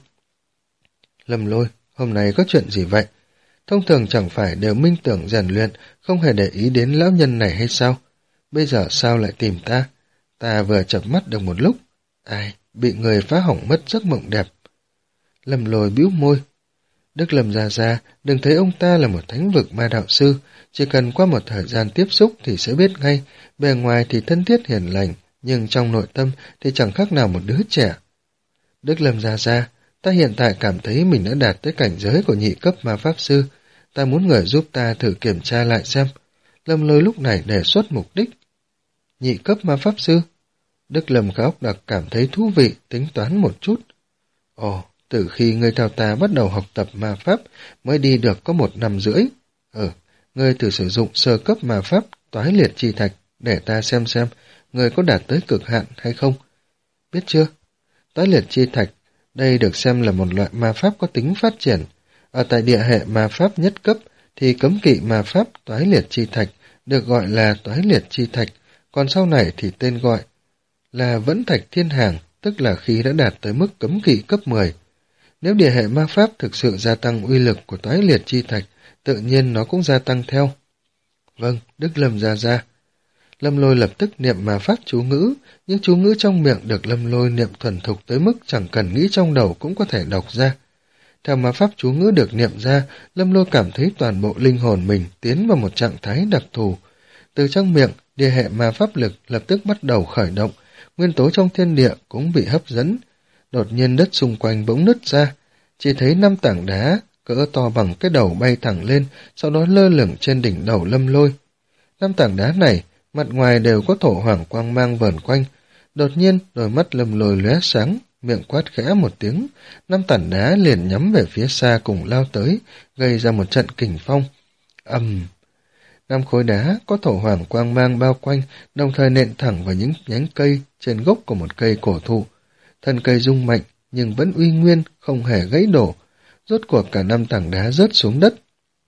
Lâm Lôi, hôm nay có chuyện gì vậy? Thông thường chẳng phải đều minh tưởng rèn luyện, không hề để ý đến lão nhân này hay sao? Bây giờ sao lại tìm ta? Ta vừa chợp mắt được một lúc. Ai, bị người phá hỏng mất giấc mộng đẹp. Lâm Lôi bĩu môi. Đức Lâm già già, đừng thấy ông ta là một thánh vực ma đạo sư, chỉ cần qua một thời gian tiếp xúc thì sẽ biết ngay, bề ngoài thì thân thiết hiền lành, nhưng trong nội tâm thì chẳng khác nào một đứa trẻ. Đức Lâm già già, ta hiện tại cảm thấy mình đã đạt tới cảnh giới của nhị cấp ma pháp sư, ta muốn người giúp ta thử kiểm tra lại xem. Lâm Lôi lúc này đề xuất mục đích. Nhị cấp ma pháp sư? Đức Lâm khá ốc đặc cảm thấy thú vị, tính toán một chút. Ồ, từ khi ngươi theo ta bắt đầu học tập ma pháp mới đi được có một năm rưỡi. Ừ, ngươi thử sử dụng sơ cấp ma pháp toái liệt chi thạch để ta xem xem ngươi có đạt tới cực hạn hay không. Biết chưa? Toái liệt chi thạch, đây được xem là một loại ma pháp có tính phát triển. Ở tại địa hệ ma pháp nhất cấp thì cấm kỵ ma pháp toái liệt chi thạch được gọi là toái liệt chi thạch, còn sau này thì tên gọi là vẫn thạch thiên hàng, tức là khi đã đạt tới mức cấm kỵ cấp mười. Nếu địa hệ ma pháp thực sự gia tăng uy lực của toái liệt chi thạch, tự nhiên nó cũng gia tăng theo. Vâng, Đức Lâm ra ra. Lâm Lôi lập tức niệm ma pháp chú ngữ, nhưng chú ngữ trong miệng được Lâm Lôi niệm thuần thục tới mức chẳng cần nghĩ trong đầu cũng có thể đọc ra. Theo ma pháp chú ngữ được niệm ra, Lâm Lôi cảm thấy toàn bộ linh hồn mình tiến vào một trạng thái đặc thù. Từ trong miệng, địa hệ ma pháp lực lập tức bắt đầu khởi động, nguyên tố trong thiên địa cũng bị hấp dẫn. Đột nhiên đất xung quanh bỗng nứt ra, chỉ thấy năm tảng đá cỡ to bằng cái đầu bay thẳng lên, sau đó lơ lửng trên đỉnh đầu Lâm Lôi. Năm tảng đá này, mặt ngoài đều có thổ hoàng quang mang vờn quanh. Đột nhiên, đôi mắt Lâm Lôi lóe sáng, miệng quát khẽ một tiếng, năm tảng đá liền nhắm về phía xa cùng lao tới, gây ra một trận kình phong. Ầm! Năm khối đá có thổ hoàng quang mang bao quanh, đồng thời nện thẳng vào những nhánh cây trên gốc của một cây cổ thụ. Thân cây rung mạnh, nhưng vẫn uy nguyên, không hề gãy đổ. Rốt cuộc cả năm tảng đá rớt xuống đất.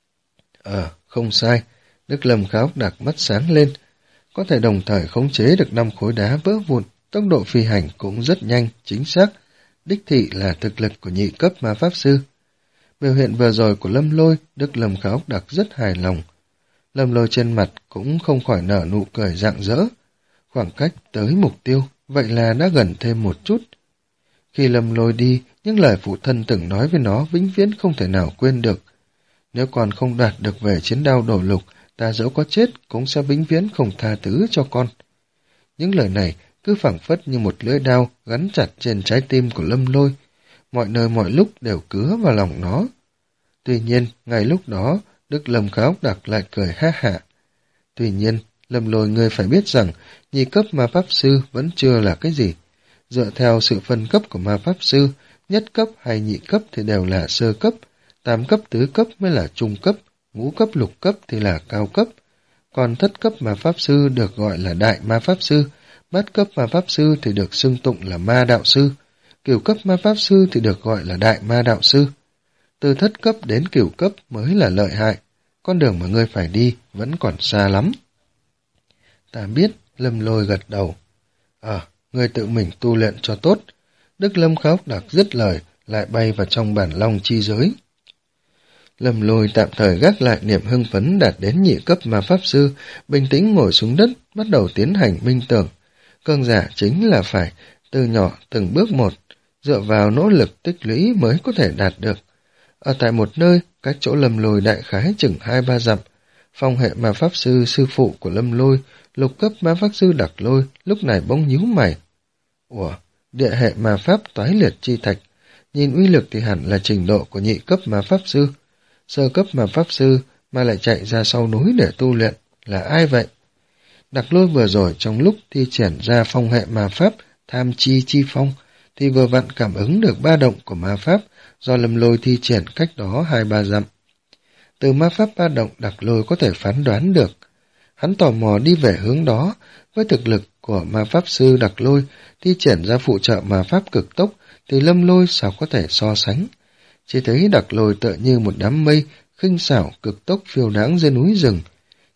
Ờ, không sai. Đức Lâm khá ốc đặc mắt sáng lên. Có thể đồng thời khống chế được năm khối đá vỡ vụn, tốc độ phi hành cũng rất nhanh, chính xác. Đích thị là thực lực của nhị cấp ma pháp sư. Biểu hiện vừa rồi của Lâm Lôi, Đức Lâm khá ốc đặc rất hài lòng. Lâm Lôi trên mặt cũng không khỏi nở nụ cười rạng rỡ. Khoảng cách tới mục tiêu, vậy là đã gần thêm một chút. Khi Lâm Lôi đi, những lời phụ thân từng nói với nó vĩnh viễn không thể nào quên được. Nếu còn không đạt được về chiến đao đổ lục, ta dẫu có chết cũng sẽ vĩnh viễn không tha thứ cho con. Những lời này cứ phảng phất như một lưỡi đao gắn chặt trên trái tim của Lâm Lôi, mọi nơi mọi lúc đều cứa vào lòng nó. Tuy nhiên, ngay lúc đó, Đức Lâm khá ốc đặc lại cười ha hả. Tuy nhiên, Lâm Lôi ngươi phải biết rằng, nhị cấp ma pháp sư vẫn chưa là cái gì. Dựa theo sự phân cấp của ma pháp sư, nhất cấp hay nhị cấp thì đều là sơ cấp, tam cấp tứ cấp mới là trung cấp, ngũ cấp lục cấp thì là cao cấp. Còn thất cấp ma pháp sư được gọi là đại ma pháp sư, bát cấp ma pháp sư thì được xưng tụng là ma đạo sư, cửu cấp ma pháp sư thì được gọi là đại ma đạo sư. Từ thất cấp đến cửu cấp mới là lợi hại, con đường mà ngươi phải đi vẫn còn xa lắm. Ta biết, Lâm Lôi gật đầu. Ờ, ngươi tự mình tu luyện cho tốt. Đức Lâm khá ốc đặc dứt lời, lại bay vào trong bản long chi giới. Lâm Lôi tạm thời gác lại niềm hưng phấn đạt đến nhị cấp ma pháp sư, bình tĩnh ngồi xuống đất, bắt đầu tiến hành minh tưởng. Cường giả chính là phải từ nhỏ từng bước một, dựa vào nỗ lực tích lũy mới có thể đạt được. Ở tại một nơi, cách chỗ Lâm Lôi đại khái chừng hai ba dặm, phong hệ ma pháp sư sư phụ của Lâm Lôi, lục cấp ma pháp sư Đặc Lôi, lúc này bỗng nhíu mày. Ủa, địa hệ ma pháp toái liệt chi thạch, nhìn uy lực thì hẳn là trình độ của nhị cấp ma pháp sư. Sơ cấp ma pháp sư mà lại chạy ra sau núi để tu luyện, là ai vậy? Đặc Lôi vừa rồi trong lúc thi triển ra phong hệ ma pháp tham chi chi phong, thì vừa vặn cảm ứng được ba động của ma pháp do Lâm Lôi thi triển cách đó hai ba dặm. Từ ma pháp ba động Đặc Lôi có thể phán đoán được. Hắn tò mò đi về hướng đó, với thực lực của ma pháp sư Đặc Lôi thi triển ra phụ trợ ma pháp cực tốc thì Lâm Lôi sao có thể so sánh. Chỉ thấy Đặc Lôi tựa như một đám mây khinh xảo cực tốc phiêu đáng trên núi rừng.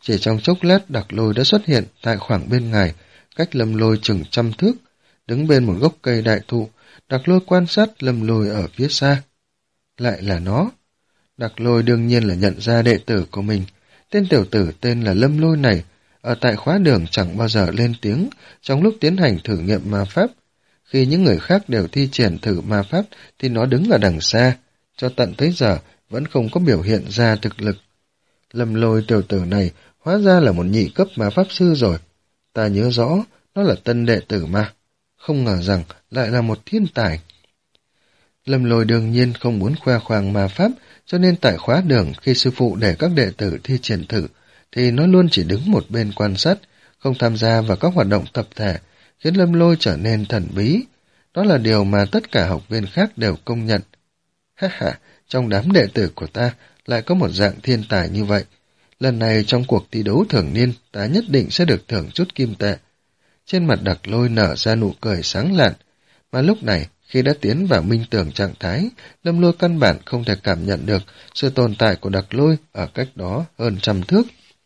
Chỉ trong chốc lát Đặc Lôi đã xuất hiện tại khoảng bên ngài, cách Lâm Lôi chừng trăm thước. Đứng bên một gốc cây đại thụ, Đặc Lôi quan sát Lâm Lôi ở phía xa. Lại là nó. Đặc Lôi đương nhiên là nhận ra đệ tử của mình. Tên tiểu tử tên là Lâm Lôi này, ở tại khóa đường chẳng bao giờ lên tiếng trong lúc tiến hành thử nghiệm ma pháp. Khi những người khác đều thi triển thử ma pháp thì nó đứng ở đằng xa, cho tận tới giờ vẫn không có biểu hiện ra thực lực. Lâm Lôi tiểu tử này hóa ra là một nhị cấp ma pháp sư rồi. Ta nhớ rõ, nó là tân đệ tử mà. Không ngờ rằng lại là một thiên tài. Lâm Lôi đương nhiên không muốn khoe khoang ma pháp, cho nên tại khóa đường khi sư phụ để các đệ tử thi triển thử, thì nó luôn chỉ đứng một bên quan sát, không tham gia vào các hoạt động tập thể, khiến Lâm Lôi trở nên thần bí. Đó là điều mà tất cả học viên khác đều công nhận. Ha ha, trong đám đệ tử của ta lại có một dạng thiên tài như vậy. Lần này trong cuộc thi đấu thường niên, ta nhất định sẽ được thưởng chút kim tệ. Trên mặt Đặc Lôi nở ra nụ cười sáng lạn, mà lúc này, khi đã tiến vào minh tưởng trạng thái, Lâm Lôi căn bản không thể cảm nhận được sự tồn tại của Đặc Lôi ở cách đó hơn trăm thước.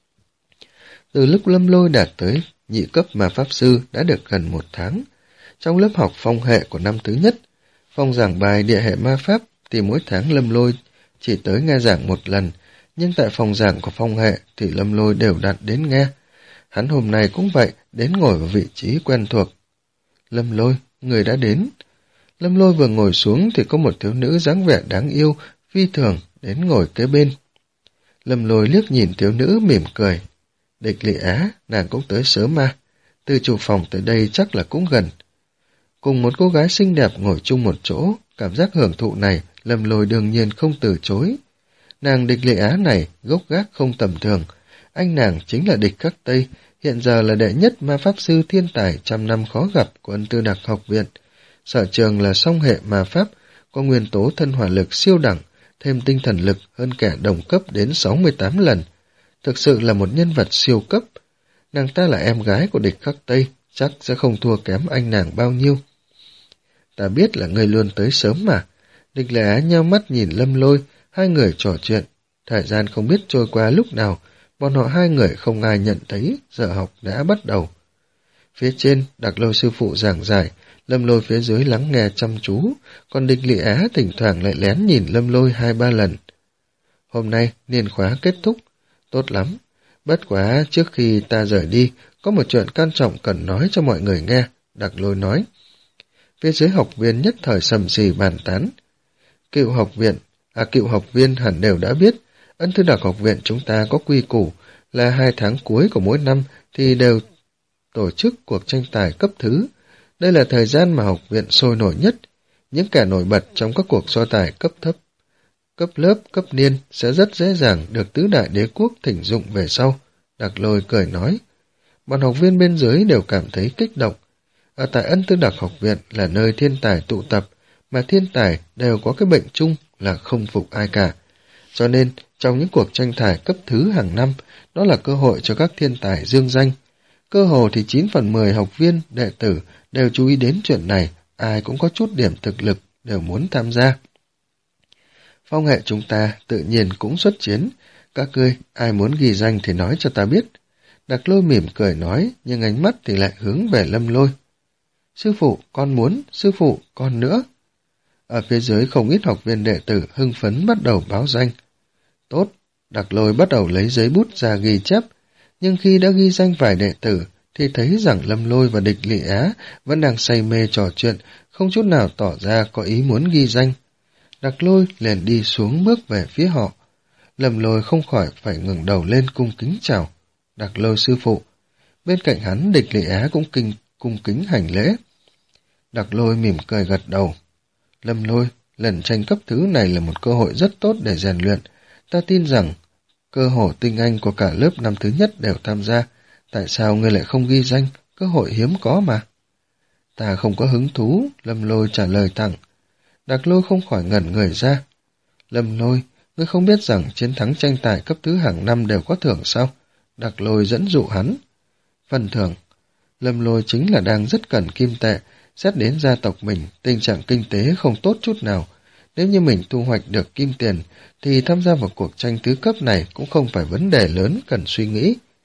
Từ lúc Lâm Lôi đạt tới nhị cấp ma pháp sư đã được gần một tháng. Trong lớp học phong hệ của năm thứ nhất, phòng giảng bài địa hệ ma pháp thì mỗi tháng Lâm Lôi chỉ tới nghe giảng một lần, nhưng tại phòng giảng của phong hệ thì Lâm Lôi đều đặn đến nghe. Hắn hôm nay cũng vậy, đến ngồi vào vị trí quen thuộc. Lâm Lôi, người đã đến. Lâm Lôi vừa ngồi xuống thì có một thiếu nữ dáng vẻ đáng yêu, phi thường, đến ngồi kế bên. Lâm Lôi liếc nhìn thiếu nữ mỉm cười. Địch Lị Á, nàng cũng tới sớm mà. Từ chủ phòng tới đây chắc là cũng gần. Cùng một cô gái xinh đẹp ngồi chung một chỗ, cảm giác hưởng thụ này, Lâm Lôi đương nhiên không từ chối. Nàng Địch Lị Á này gốc gác không tầm thường. Anh nàng chính là Địch Khắc Tây, hiện giờ là đệ nhất ma pháp sư thiên tài trăm năm khó gặp của Ân Tư Đặc học viện. Sở trường là song hệ ma pháp, có nguyên tố thân hỏa lực siêu đẳng, thêm tinh thần lực hơn kẻ đồng cấp đến sáu mươi tám lần. Thực sự là một nhân vật siêu cấp. Nàng ta là em gái của Địch Khắc Tây, chắc sẽ không thua kém anh nàng bao nhiêu. Ta biết là ngươi luôn tới sớm mà. Địch Lệ Á nheo mắt nhìn Lâm Lôi, hai người trò chuyện. Thời gian không biết trôi qua lúc nào, bọn họ hai người không ai nhận thấy giờ học đã bắt đầu. Phía trên, Đặc Lôi sư phụ giảng giải, Lâm Lôi phía dưới lắng nghe chăm chú, còn Địch Lị Á thỉnh thoảng lại lén nhìn Lâm Lôi hai ba lần. Hôm nay, niên khóa kết thúc. Tốt lắm. Bất quá, trước khi ta rời đi, có một chuyện quan trọng cần nói cho mọi người nghe, Đặc Lôi nói. Phía dưới học viên nhất thời sầm xì bàn tán. Cựu học viện, à cựu học viên hẳn đều đã biết, Ân Tư Đặc học viện chúng ta có quy củ là hai tháng cuối của mỗi năm thì đều tổ chức cuộc tranh tài cấp thứ. Đây là thời gian mà học viện sôi nổi nhất. Những kẻ nổi bật trong các cuộc so tài cấp thấp, cấp lớp, cấp niên sẽ rất dễ dàng được tứ đại đế quốc thỉnh dụng về sau. Đặc Lôi cười nói. Bọn học viên bên dưới đều cảm thấy kích động. Ở tại Ân Tư Đặc học viện là nơi thiên tài tụ tập, mà thiên tài đều có cái bệnh chung là không phục ai cả. Cho nên, trong những cuộc tranh tài cấp thứ hàng năm, đó là cơ hội cho các thiên tài dương danh. Cơ hồ thì chín phần mười học viên, đệ tử đều chú ý đến chuyện này, ai cũng có chút điểm thực lực, đều muốn tham gia. Phong hệ chúng ta tự nhiên cũng xuất chiến, các ngươi ai muốn ghi danh thì nói cho ta biết. Đặc Lôi mỉm cười nói, nhưng ánh mắt thì lại hướng về Lâm Lôi. Sư phụ, con muốn, sư phụ, con nữa. Ở phía dưới không ít học viên đệ tử hưng phấn bắt đầu báo danh. Tốt, Đặc Lôi bắt đầu lấy giấy bút ra ghi chép, nhưng khi đã ghi danh vài đệ tử, thì thấy rằng Lâm Lôi và Địch Lị Á vẫn đang say mê trò chuyện, không chút nào tỏ ra có ý muốn ghi danh. Đặc Lôi liền đi xuống bước về phía họ. Lâm Lôi không khỏi phải ngẩng đầu lên cung kính chào. Đặc Lôi sư phụ. Bên cạnh hắn Địch Lị Á cũng kinh cung kính hành lễ. Đặc Lôi mỉm cười gật đầu. Lâm Lôi, lần tranh cấp thứ này là một cơ hội rất tốt để rèn luyện. Ta tin rằng cơ hội tinh anh của cả lớp năm thứ nhất đều tham gia. Tại sao ngươi lại không ghi danh? Cơ hội hiếm có mà. Ta không có hứng thú, Lâm Lôi trả lời thẳng. Đặc Lôi không khỏi ngẩn người ra. Lâm Lôi, ngươi không biết rằng chiến thắng tranh tài cấp thứ hàng năm đều có thưởng sao? Đặc Lôi dẫn dụ hắn. Phần thưởng. Lâm Lôi chính là đang rất cần kim tệ. Xét đến gia tộc mình, tình trạng kinh tế không tốt chút nào. Nếu như mình thu hoạch được kim tiền, thì tham gia vào cuộc tranh tứ cấp này cũng không phải vấn đề lớn cần suy nghĩ.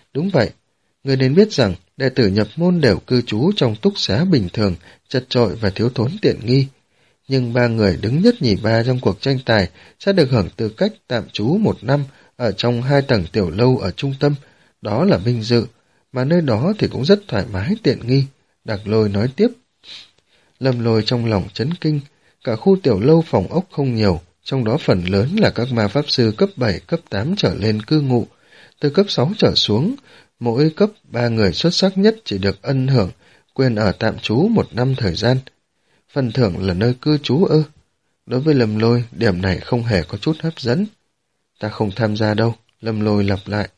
Đúng vậy, người nên biết rằng đệ tử nhập môn đều cư trú trong túc xá bình thường, chật chội và thiếu thốn tiện nghi. Nhưng ba người đứng nhất nhì ba trong cuộc tranh tài sẽ được hưởng tư cách tạm trú một năm ở trong hai tầng tiểu lâu ở trung tâm. Đó là vinh dự, mà nơi đó thì cũng rất thoải mái tiện nghi. Đặc Lôi nói tiếp. Lâm Lôi trong lòng chấn kinh, cả khu tiểu lâu phòng ốc không nhiều, trong đó phần lớn là các ma pháp sư cấp bảy, cấp tám trở lên cư ngụ. Từ cấp sáu trở xuống, mỗi cấp ba người xuất sắc nhất chỉ được ân hưởng quyền ở tạm trú một năm thời gian. Phần thưởng là nơi cư trú ư? Đối với Lâm Lôi, điểm này không hề có chút hấp dẫn. Ta không tham gia đâu, Lâm Lôi lặp lại.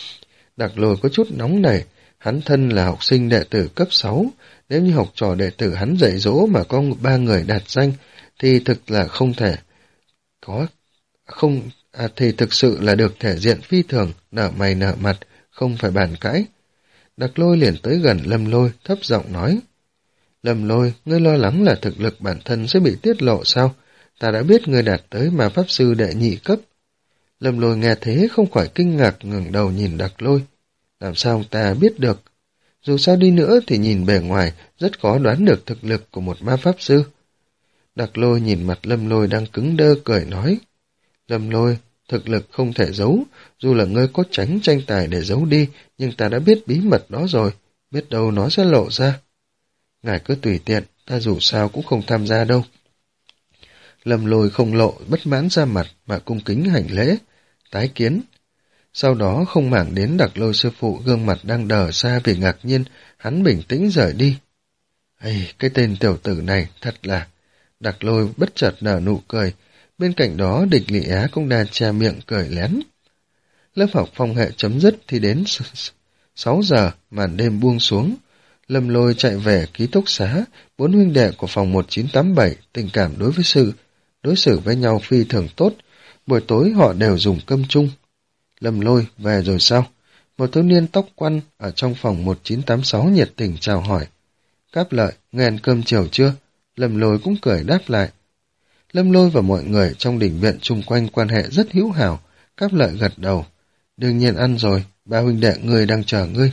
Đặc Lôi có chút nóng nảy, hắn thân là học sinh đệ tử cấp sáu, nếu như học trò đệ tử hắn dạy dỗ mà có ba người đạt danh, thì thực là không thể có, không, à, thì thực sự là được thể diện phi thường, nở mày nở mặt, không phải bàn cãi. Đặc Lôi liền tới gần Lâm Lôi, thấp giọng nói. Lâm Lôi, ngươi lo lắng là thực lực bản thân sẽ bị tiết lộ sao? Ta đã biết ngươi đạt tới ma pháp sư đệ nhị cấp. Lâm Lôi nghe thế không khỏi kinh ngạc ngẩng đầu nhìn Đặc Lôi. Làm sao ta biết được? Dù sao đi nữa thì nhìn bề ngoài rất khó đoán được thực lực của một ma pháp sư. Đặc Lôi nhìn mặt Lâm Lôi đang cứng đơ cười nói. Lâm Lôi, thực lực không thể giấu, dù là ngươi có tránh tranh tài để giấu đi, nhưng ta đã biết bí mật đó rồi, biết đâu nó sẽ lộ ra. Ngài cứ tùy tiện, ta dù sao cũng không tham gia đâu. Lâm Lôi không lộ, bất mãn ra mặt mà cung kính hành lễ, tái kiến. Sau đó không màng đến Đặc Lôi sư phụ gương mặt đang đờ ra vì ngạc nhiên, hắn bình tĩnh rời đi. Ây, cái tên tiểu tử này thật là... Đặc Lôi bất chợt nở nụ cười, bên cạnh đó Địch Lị Á cũng đang che miệng cười lén. Lớp học phong hệ chấm dứt thì đến sáu giờ, màn đêm buông xuống. Lâm Lôi chạy về ký túc xá, bốn huynh đệ của phòng một chín tám bảy tình cảm đối với sự, đối xử với nhau phi thường tốt, buổi tối họ đều dùng cơm chung. Lâm Lôi, về rồi sao? Một thiếu niên tóc quăn ở trong phòng một chín tám sáu nhiệt tình chào hỏi. Cáp Lợi, nghe ăn cơm chiều chưa? Lâm Lôi cũng cười đáp lại. Lâm Lôi và mọi người trong đình viện chung quanh quan hệ rất hữu hảo, Cáp Lợi gật đầu. Đương nhiên ăn rồi, ba huynh đệ ngươi đang chờ ngươi.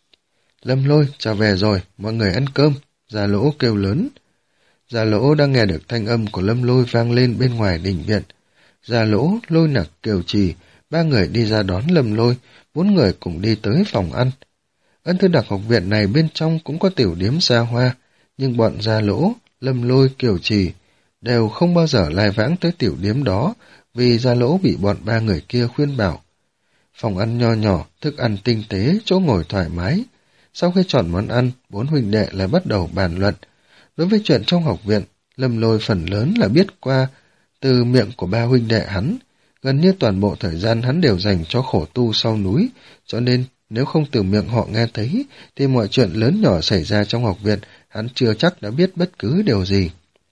Lâm Lôi, trở về rồi, mọi người ăn cơm. Già Lỗ kêu lớn. Già Lỗ đang nghe được thanh âm của Lâm Lôi vang lên bên ngoài đình viện. Già Lỗ, Lôi Nặc, Kiều Trì, ba người đi ra đón Lâm Lôi, bốn người cùng đi tới phòng ăn. Ân Thư Đặc học viện này bên trong cũng có tiểu điếm xa hoa, nhưng bọn Già Lỗ, Lâm Lôi, Kiều Trì đều không bao giờ lai vãng tới tiểu điếm đó, vì Già Lỗ bị bọn ba người kia khuyên bảo. Phòng ăn nho nhỏ, thức ăn tinh tế, chỗ ngồi thoải mái. Sau khi chọn món ăn, bốn huynh đệ lại bắt đầu bàn luận. Đối với chuyện trong học viện, Lâm Lôi phần lớn là biết qua từ miệng của ba huynh đệ hắn. Gần như toàn bộ thời gian hắn đều dành cho khổ tu sau núi, cho nên nếu không từ miệng họ nghe thấy, thì mọi chuyện lớn nhỏ xảy ra trong học viện, hắn chưa chắc đã biết bất cứ điều gì.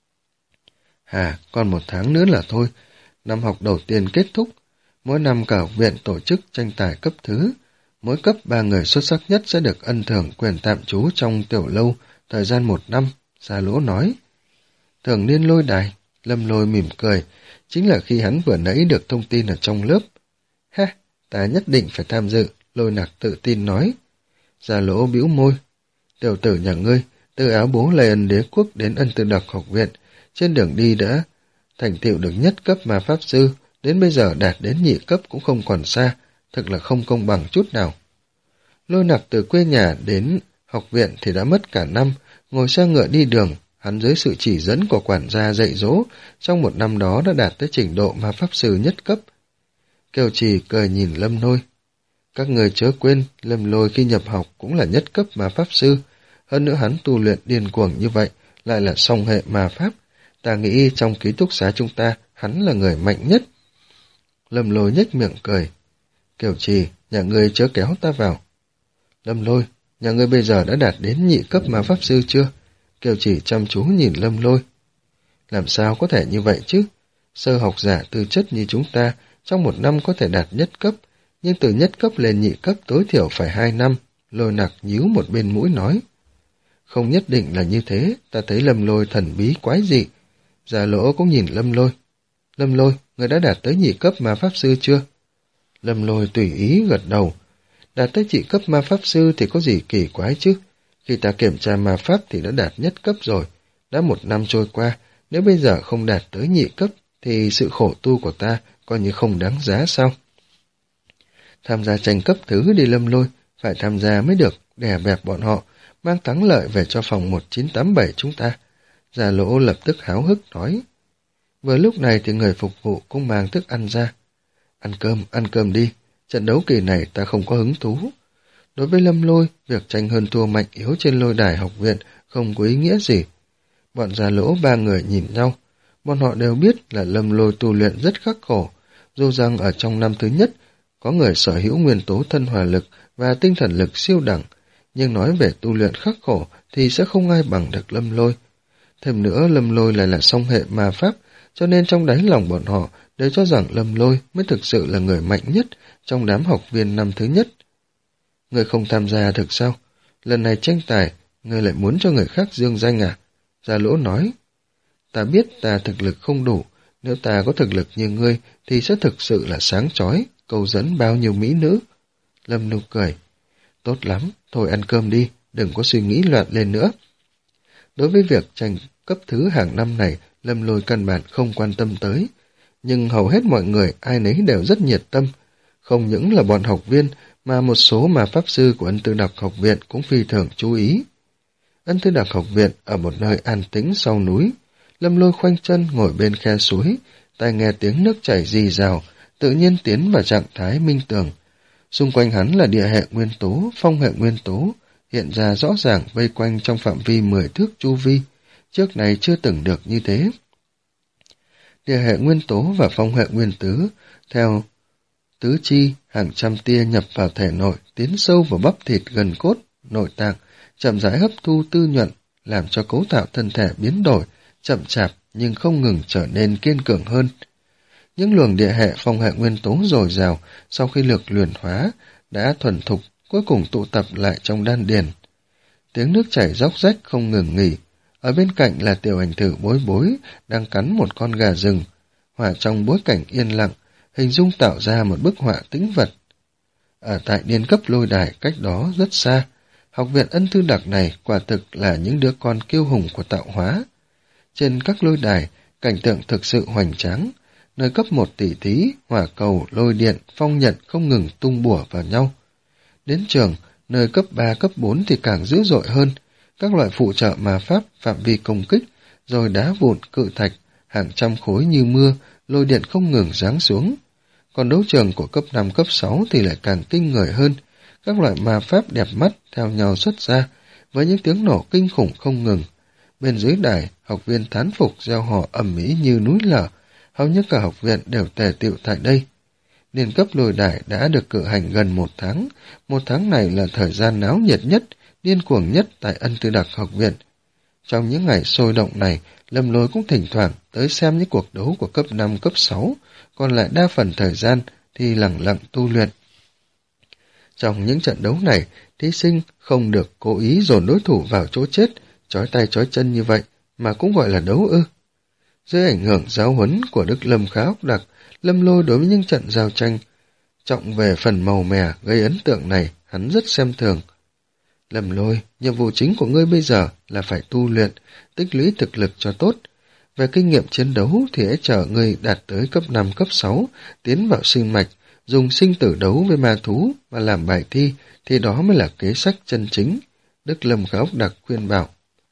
Hà, còn một tháng nữa là thôi, năm học đầu tiên kết thúc. Mỗi năm cả học viện tổ chức tranh tài cấp thứ. Mỗi cấp ba người xuất sắc nhất sẽ được ân thưởng quyền tạm trú trong tiểu lâu, thời gian một năm, Gia Lỗ nói. Thường niên lôi đài, Lâm Lôi mỉm cười, chính là khi hắn vừa nãy được thông tin ở trong lớp. Ha, ta nhất định phải tham dự, Lôi Nặc tự tin nói. Gia Lỗ bĩu môi. Tiểu tử nhà ngươi, từ áo bố Lê Ân Đế Quốc đến Ân Tư Đặc học viện, trên đường đi đã thành tựu được nhất cấp ma pháp sư, đến bây giờ đạt đến nhị cấp cũng không còn xa, thực là không công bằng chút nào. Lôi Nặc từ quê nhà đến học viện thì đã mất cả năm, ngồi xe ngựa đi đường, hắn dưới sự chỉ dẫn của quản gia dạy dỗ, trong một năm đó đã đạt tới trình độ ma pháp sư nhất cấp. Kiều Trì cười nhìn Lâm Lôi. Các người chớ quên, Lâm Lôi khi nhập học cũng là nhất cấp ma pháp sư, hơn nữa hắn tu luyện điên cuồng như vậy, lại là song hệ ma pháp. Ta nghĩ trong ký túc xá chúng ta, hắn là người mạnh nhất. Lâm Lôi nhếch miệng cười. Kiều Trì, nhà ngươi chớ kéo ta vào. Lâm Lôi, nhà ngươi bây giờ đã đạt đến nhị cấp ma pháp sư chưa? Kiều Trì chăm chú nhìn Lâm Lôi. Làm sao có thể như vậy chứ? Sơ học giả tư chất như chúng ta, trong một năm có thể đạt nhất cấp, nhưng từ nhất cấp lên nhị cấp tối thiểu phải hai năm. Lôi Nặc nhíu một bên mũi nói. Không nhất định là như thế, ta thấy Lâm Lôi thần bí quái dị. Già Lỗ cũng nhìn Lâm Lôi. Lâm Lôi, người đã đạt tới nhị cấp ma pháp sư chưa? Lâm Lôi tùy ý gật đầu. đạt tới trị cấp ma pháp sư thì có gì kỳ quái chứ? Khi ta kiểm tra ma pháp thì đã đạt nhất cấp rồi. Đã một năm trôi qua, nếu bây giờ không đạt tới nhị cấp, thì sự khổ tu của ta coi như không đáng giá sao? Tham gia tranh cấp thứ đi Lâm Lôi, phải tham gia mới được, đè bẹp bọn họ, mang thắng lợi về cho phòng một chín tám bảy chúng ta. Già Lỗ lập tức háo hức nói. Vừa lúc này thì người phục vụ cũng mang thức ăn ra. Ăn cơm, ăn cơm đi, trận đấu kỳ này ta không có hứng thú. Đối với Lâm Lôi, việc tranh hơn thua mạnh yếu trên lôi đài học viện không có ý nghĩa gì. Bọn Già Lỗ ba người nhìn nhau, bọn họ đều biết là Lâm Lôi tu luyện rất khắc khổ, dù rằng ở trong năm thứ nhất, có người sở hữu nguyên tố thân hòa lực và tinh thần lực siêu đẳng, nhưng nói về tu luyện khắc khổ thì sẽ không ai bằng được Lâm Lôi. Thêm nữa, Lâm Lôi lại là song hệ ma pháp, cho nên trong đáy lòng bọn họ đều cho rằng Lâm Lôi mới thực sự là người mạnh nhất trong đám học viên năm thứ nhất. Người không tham gia thực sao? Lần này tranh tài, người lại muốn cho người khác dương danh à? Gia Lỗ nói. Ta biết ta thực lực không đủ, nếu ta có thực lực như ngươi thì sẽ thực sự là sáng chói, câu dẫn bao nhiêu mỹ nữ. Lâm Lôi cười. Tốt lắm, thôi ăn cơm đi, đừng có suy nghĩ loạn lên nữa. Đối với việc tranh cấp thứ hàng năm này, Lâm Lôi căn bản không quan tâm tới, nhưng hầu hết mọi người ai nấy đều rất nhiệt tâm. Không những là bọn học viên, mà một số mà pháp sư của Ân Tư Đặc học viện cũng phi thường chú ý. Ân Tư Đặc học viện ở một nơi an tĩnh sau núi. Lâm Lôi khoanh chân ngồi bên khe suối, tai nghe tiếng nước chảy rì rào, tự nhiên tiến vào trạng thái minh tường. Xung quanh hắn là địa hệ nguyên tố, phong hệ nguyên tố, hiện ra rõ ràng vây quanh trong phạm vi mười thước chu vi, trước này chưa từng được như thế. Địa hệ nguyên tố và phong hệ nguyên tứ, theo tứ chi, hàng trăm tia nhập vào thể nội, tiến sâu vào bắp thịt gần cốt, nội tạng, chậm rãi hấp thu tư nhuận, làm cho cấu tạo thân thể biến đổi, chậm chạp nhưng không ngừng trở nên kiên cường hơn. Những luồng địa hệ phong hệ nguyên tố dồi dào sau khi lực luyện hóa đã thuần thục, cuối cùng tụ tập lại trong đan điền. Tiếng nước chảy róc rách không ngừng nghỉ. Ở bên cạnh là tiểu ảnh tử Bối Bối đang cắn một con gà rừng, hòa trong bối cảnh yên lặng, hình dung tạo ra một bức họa tĩnh vật. Ở tại niên cấp lôi đài cách đó rất xa, học viện Ân Tư Đặc này quả thực là những đứa con kiêu hùng của tạo hóa. Trên các lôi đài, cảnh tượng thực sự hoành tráng, nơi cấp một tỷ thí, hỏa cầu, lôi điện, phong nhật không ngừng tung bủa vào nhau. Đến trường, nơi cấp ba, cấp bốn thì càng dữ dội hơn, các loại phụ trợ ma pháp, phạm vi công kích, rồi đá vụn, cự thạch, hàng trăm khối như mưa, lôi điện không ngừng giáng xuống. Còn đấu trường của cấp năm, cấp sáu thì lại càng kinh người hơn, các loại ma pháp đẹp mắt theo nhau xuất ra, với những tiếng nổ kinh khủng không ngừng. Bên dưới đài, học viên thán phục reo hò ầm ĩ như núi lở, hầu như cả học viện đều tề tựu tại đây. Niên cấp lôi đài đã được cử hành gần một tháng, một tháng này là thời gian náo nhiệt nhất, điên cuồng nhất tại Ân Tư Đặc học viện. Trong những ngày sôi động này, Lâm Lôi cũng thỉnh thoảng tới xem những cuộc đấu của cấp năm, cấp sáu, còn lại đa phần thời gian thì lặng lặng tu luyện. Trong những trận đấu này, thí sinh không được cố ý dồn đối thủ vào chỗ chết, trói tay trói chân như vậy, mà cũng gọi là đấu ư. Dưới ảnh hưởng giáo huấn của Đức Lâm khá ốc đặc, Lâm Lôi đối với những trận giao tranh trọng về phần màu mè gây ấn tượng này, hắn rất xem thường. Lâm Lôi, nhiệm vụ chính của ngươi bây giờ là phải tu luyện, tích lũy thực lực cho tốt. Về kinh nghiệm chiến đấu thì hãy chờ ngươi đạt tới cấp năm, cấp sáu, tiến vào sinh mạch, dùng sinh tử đấu với ma thú và làm bài thi, thì đó mới là kế sách chân chính. Đức Lâm khá ốc đặc khuyên bảo.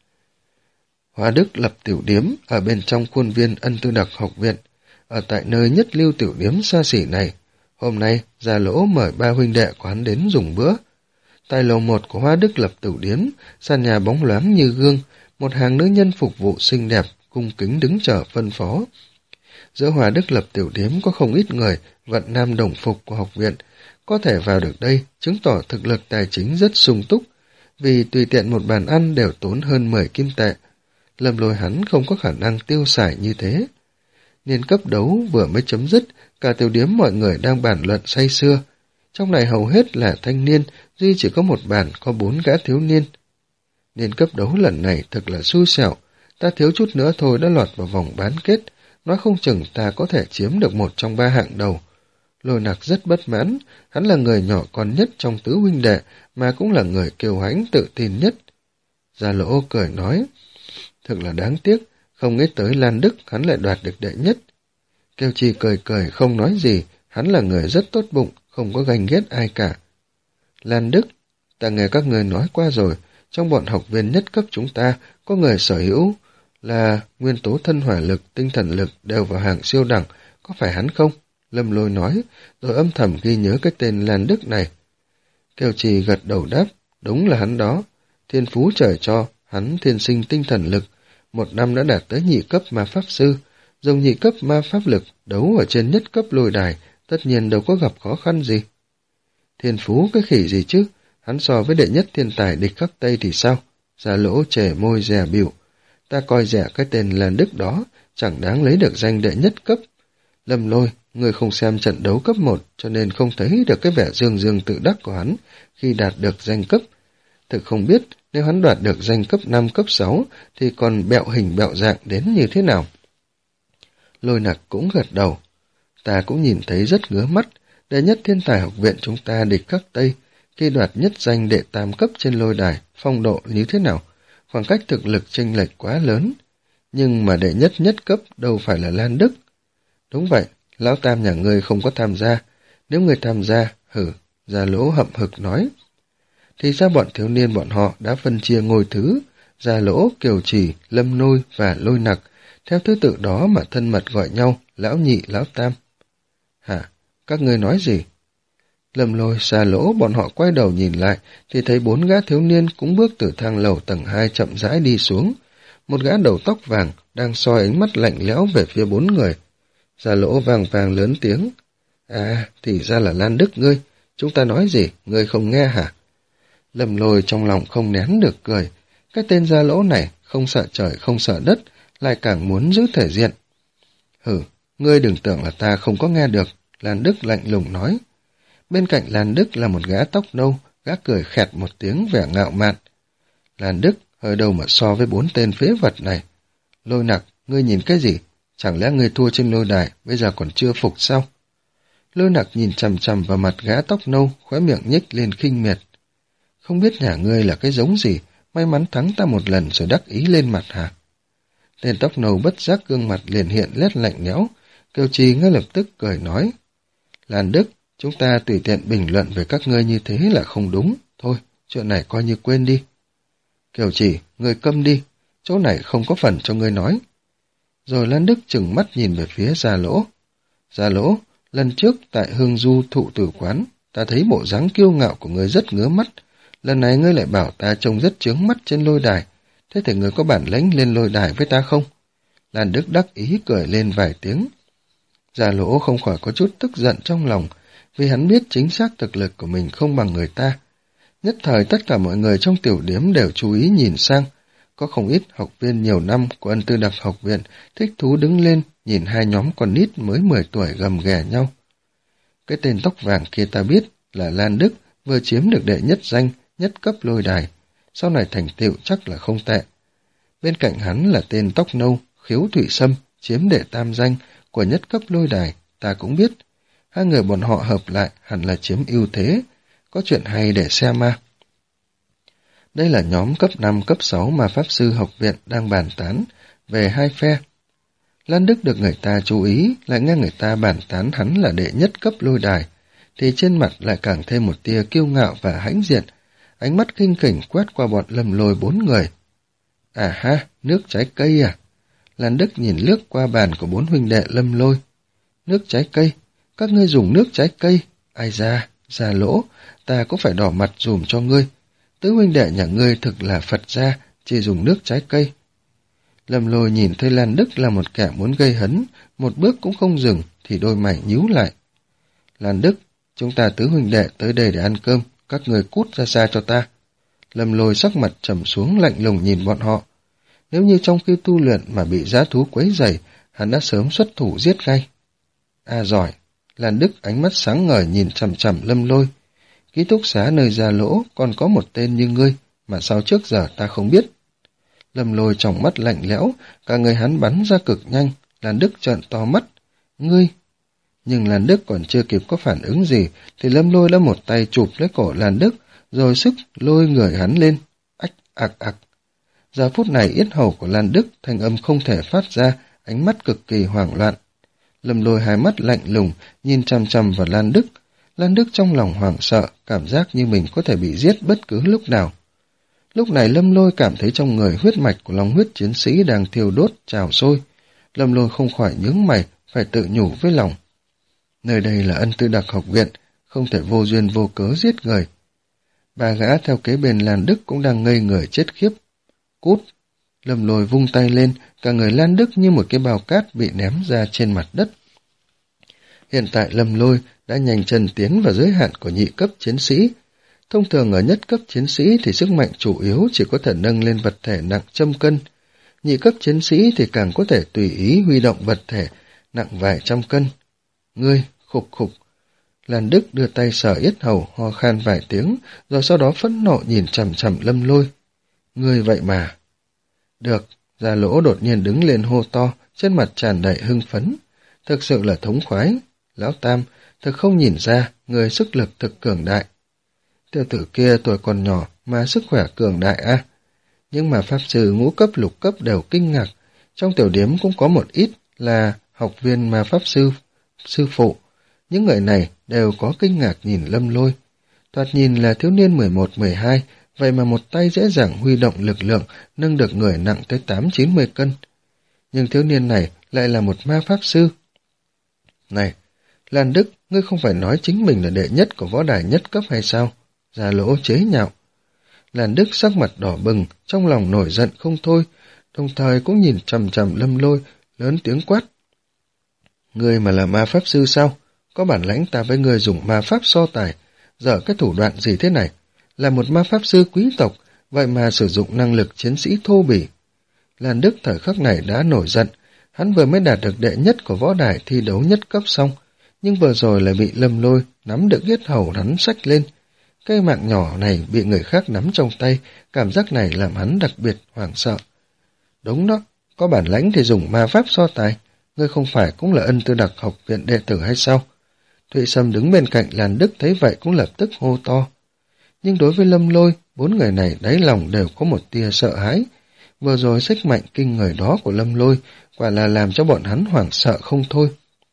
Hoa Đức lập tiểu điếm ở bên trong khuôn viên Ân Tư Đặc học viện, ở tại nơi nhất lưu tiểu điếm xa xỉ này. Hôm nay, Gia Lỗ mời ba huynh đệ của hắn đến dùng bữa. Tại lầu một của Hoa Đức lập tiểu điếm, sàn nhà bóng loáng như gương, một hàng nữ nhân phục vụ xinh đẹp, cung kính đứng chờ phân phó. Giữa Hoa Đức lập tiểu điếm có không ít người vận nam đồng phục của học viện, có thể vào được đây chứng tỏ thực lực tài chính rất sung túc, vì tùy tiện một bàn ăn đều tốn hơn mười kim tệ. Lâm Lôi hắn không có khả năng tiêu xài như thế. Niên cấp đấu vừa mới chấm dứt, cả tiểu điếm mọi người đang bàn luận say sưa. Trong này hầu hết là thanh niên, duy chỉ có một bàn có bốn gã thiếu niên. Niên cấp đấu lần này thật là xui xẻo, ta thiếu chút nữa thôi đã lọt vào vòng bán kết, nói không chừng ta có thể chiếm được một trong ba hạng đầu. Lôi Nặc rất bất mãn, hắn là người nhỏ con nhất trong tứ huynh đệ, mà cũng là người kiêu hãnh tự tin nhất. Gia Lỗ cười nói, thực là đáng tiếc, không nghĩ tới Lan Đức hắn lại đoạt được đệ nhất. Kiều Trì cười cười không nói gì, hắn là người rất tốt bụng, không có ganh ghét ai cả. Lan Đức, ta nghe các người nói qua rồi, trong bọn học viên nhất cấp chúng ta có người sở hữu là nguyên tố thân hỏa lực, tinh thần lực đều vào hàng siêu đẳng, có phải hắn không? Lâm Lôi nói, rồi âm thầm ghi nhớ cái tên Lan Đức này. Kiều Trì gật đầu đáp, đúng là hắn đó. Thiên phú trời cho, hắn thiên sinh tinh thần lực, một năm đã đạt tới nhị cấp ma pháp sư, dùng nhị cấp ma pháp lực đấu ở trên nhất cấp lôi đài, tất nhiên đâu có gặp khó khăn gì. Thiên phú cái khỉ gì chứ, hắn so với đệ nhất thiên tài địch khắc Tây thì sao? Gia Lỗ chề môi dè bỉu, ta coi rẻ cái tên Lan Đức đó, chẳng đáng lấy được danh đệ nhất cấp. Lâm Lôi, người không xem trận đấu cấp một, cho nên không thấy được cái vẻ dương dương tự đắc của hắn khi đạt được danh cấp. Thực không biết, nếu hắn đoạt được danh cấp năm, cấp sáu, thì còn bẹo hình bẹo dạng đến như thế nào? Lôi Nặc cũng gật đầu. Ta cũng nhìn thấy rất ngứa mắt, đệ nhất thiên tài học viện chúng ta địch khắc Tây, khi đoạt nhất danh đệ tam cấp trên lôi đài, phong độ như thế nào? Khoảng cách thực lực chênh lệch quá lớn. Nhưng mà đệ nhất nhất cấp đâu phải là Lan Đức. Đúng vậy, lão tam nhà ngươi không có tham gia. Nếu ngươi tham gia, hử, Gia Lỗ hậm hực nói. Thì ra bọn thiếu niên bọn họ đã phân chia ngôi thứ, Gia Lỗ, Kiều Trì, Lâm Nôi và Lôi Nặc, theo thứ tự đó mà thân mật gọi nhau, lão nhị, lão tam. Hả? Các ngươi nói gì? Lâm Lôi, Gia Lỗ bọn họ quay đầu nhìn lại, thì thấy bốn gã thiếu niên cũng bước từ thang lầu tầng hai chậm rãi đi xuống. Một gã đầu tóc vàng đang soi ánh mắt lạnh lẽo về phía bốn người. Gia Lỗ vàng vàng lớn tiếng. À, thì ra là Lan Đức ngươi. Chúng ta nói gì, ngươi không nghe hả? Lâm Lôi trong lòng không nén được cười. Cái tên Gia Lỗ này không sợ trời không sợ đất, lại càng muốn giữ thể diện. Hử, ngươi đừng tưởng là ta không có nghe được, Lan Đức lạnh lùng nói. Bên cạnh Lan Đức là một gã tóc nâu, gã cười khẹt một tiếng vẻ ngạo mạn. Lan Đức, hơi đâu mà so với bốn tên phế vật này. Lôi Nặc, ngươi nhìn cái gì? Chẳng lẽ ngươi thua trên lôi đài, bây giờ còn chưa phục sao? Lôi Nặc nhìn chằm chằm vào mặt gã tóc nâu, khóe miệng nhếch lên khinh miệt. Không biết nhà ngươi là cái giống gì, may mắn thắng ta một lần rồi đắc ý lên mặt hả? Tên tóc nâu bất giác gương mặt liền hiện lét lạnh lẽo. Kiều Trì ngay lập tức cười nói. Lan Đức, chúng ta tùy tiện bình luận về các ngươi như thế là không đúng. Thôi, chuyện này coi như quên đi. Kiều Trì, ngươi câm đi, chỗ này không có phần cho ngươi nói. Rồi Lan Đức trừng mắt nhìn về phía Gia Lỗ. Gia Lỗ, lần trước tại Hương Du thụ tử quán, ta thấy bộ dáng kiêu ngạo của ngươi rất ngứa mắt. Lần này ngươi lại bảo ta trông rất chướng mắt trên lôi đài. Thế thì ngươi có bản lĩnh lên lôi đài với ta không? Lan Đức đắc ý cười lên vài tiếng. Gia Lỗ không khỏi có chút tức giận trong lòng, vì hắn biết chính xác thực lực của mình không bằng người ta. Nhất thời tất cả mọi người trong tiểu điếm đều chú ý nhìn sang. Có không ít học viên nhiều năm của Ân Tư Đặc học viện thích thú đứng lên nhìn hai nhóm con nít mới mười tuổi gầm ghè nhau. Cái tên tóc vàng kia ta biết là Lan Đức, vừa chiếm được đệ nhất danh, nhất cấp lôi đài. Sau này thành tựu chắc là không tệ. Bên cạnh hắn là tên tóc nâu, Khiếu Thụy Sâm, chiếm đệ tam danh của nhất cấp lôi đài, ta cũng biết. Hai người bọn họ hợp lại hẳn là chiếm ưu thế, có chuyện hay để xem mà. Đây là nhóm cấp năm, cấp sáu mà Pháp Sư học viện đang bàn tán về hai phe. Lan Đức được người ta chú ý, lại nghe người ta bàn tán hắn là đệ nhất cấp lôi đài, thì trên mặt lại càng thêm một tia kiêu ngạo và hãnh diện, ánh mắt khinh khỉnh quét qua bọn Lâm Lôi bốn người. À ha, nước trái cây à? Lan Đức nhìn lướt qua bàn của bốn huynh đệ Lâm Lôi. Nước trái cây? Các ngươi dùng nước trái cây? Ai ra, Gia Lỗ, ta cũng phải đỏ mặt dùm cho ngươi. Tứ huynh đệ nhà ngươi thực là Phật gia, chỉ dùng nước trái cây. Lâm Lôi nhìn thấy Lan Đức là một kẻ muốn gây hấn, một bước cũng không dừng, thì đôi mày nhíu lại. Lan Đức, chúng ta tứ huynh đệ tới đây để ăn cơm, các người cút ra xa cho ta. Lâm Lôi sắc mặt trầm xuống lạnh lùng nhìn bọn họ. Nếu như trong khi tu luyện mà bị dã thú quấy rầy, hắn đã sớm xuất thủ giết ngay. À giỏi, Lan Đức ánh mắt sáng ngời nhìn chằm chằm Lâm Lôi. Ký túc xá nơi Gia Lỗ còn có một tên như ngươi, mà sao trước giờ ta không biết. Lâm Lôi trong mắt lạnh lẽo, cả người hắn bắn ra cực nhanh, Lan Đức trợn to mắt. Ngươi! Nhưng Lan Đức còn chưa kịp có phản ứng gì, thì Lâm Lôi đã một tay chụp lấy cổ Lan Đức, rồi sức lôi người hắn lên. Ách ạc ạc. Giờ phút này yết hầu của Lan Đức thanh âm không thể phát ra, ánh mắt cực kỳ hoảng loạn. Lâm Lôi hai mắt lạnh lùng, nhìn chằm chằm vào Lan Đức. Lan Đức trong lòng hoảng sợ, cảm giác như mình có thể bị giết bất cứ lúc nào. Lúc này Lâm Lôi cảm thấy trong người huyết mạch của long huyết chiến sĩ đang thiêu đốt, trào sôi. Lâm Lôi không khỏi nhướng mày, phải tự nhủ với lòng. Nơi đây là Ân Tư Đặc học viện, không thể vô duyên vô cớ giết người. Ba gã theo kế bên Lan Đức cũng đang ngây người chết khiếp. Cút! Lâm Lôi vung tay lên, cả người Lan Đức như một cái bao cát bị ném ra trên mặt đất. Hiện tại Lâm Lôi đã nhanh chân tiến vào giới hạn của nhị cấp chiến sĩ. Thông thường ở nhất cấp chiến sĩ thì sức mạnh chủ yếu chỉ có thể nâng lên vật thể nặng trăm cân. Nhị cấp chiến sĩ thì càng có thể tùy ý huy động vật thể nặng vài trăm cân. Ngươi, khục khục. Lan Đức đưa tay sờ yết hầu, ho khan vài tiếng, rồi sau đó phẫn nộ nhìn chằm chằm Lâm Lôi. Ngươi vậy mà. Được, Gia Lỗ đột nhiên đứng lên hô to, trên mặt tràn đầy hưng phấn. Thực sự là thống khoái. Lão Tam, thực không nhìn ra, người sức lực thực cường đại. Tiểu tử kia tuổi còn nhỏ mà sức khỏe cường đại à? Nhưng mà pháp sư ngũ cấp lục cấp đều kinh ngạc. Trong tiểu điếm cũng có một ít là học viên mà pháp sư, sư phụ. Những người này đều có kinh ngạc nhìn Lâm Lôi. Thoạt nhìn là thiếu niên mười một mười hai, vậy mà một tay dễ dàng huy động lực lượng nâng được người nặng tới tám chín mươi cân. Nhưng thiếu niên này lại là một ma pháp sư. Này, Lan Đức, ngươi không phải nói chính mình là đệ nhất của võ đài nhất cấp hay sao? Gia Lỗ chế nhạo. Lan Đức sắc mặt đỏ bừng, trong lòng nổi giận không thôi, đồng thời cũng nhìn chằm chằm Lâm Lôi, lớn tiếng quát. Ngươi mà là ma pháp sư sao? Có bản lãnh ta với ngươi dùng ma pháp so tài, dở cái thủ đoạn gì thế này? Là một ma pháp sư quý tộc, vậy mà sử dụng năng lực chiến sĩ thô bỉ. Lan Đức thời khắc này đã nổi giận, hắn vừa mới đạt được đệ nhất của võ đài thi đấu nhất cấp xong, nhưng vừa rồi lại bị Lâm Lôi nắm được yết hầu hắn xách lên. Cái mạng nhỏ này bị người khác nắm trong tay, cảm giác này làm hắn đặc biệt hoảng sợ. Đúng đó, có bản lãnh thì dùng ma pháp so tài, ngươi không phải cũng là Ân Tư Đặc học viện đệ tử hay sao? Thụy Sâm đứng bên cạnh Lan Đức thấy vậy cũng lập tức hô to. Nhưng đối với Lâm Lôi, bốn người này đáy lòng đều có một tia sợ hãi. Vừa rồi sức mạnh kinh người đó của Lâm Lôi quả là làm cho bọn hắn hoảng sợ không thôi.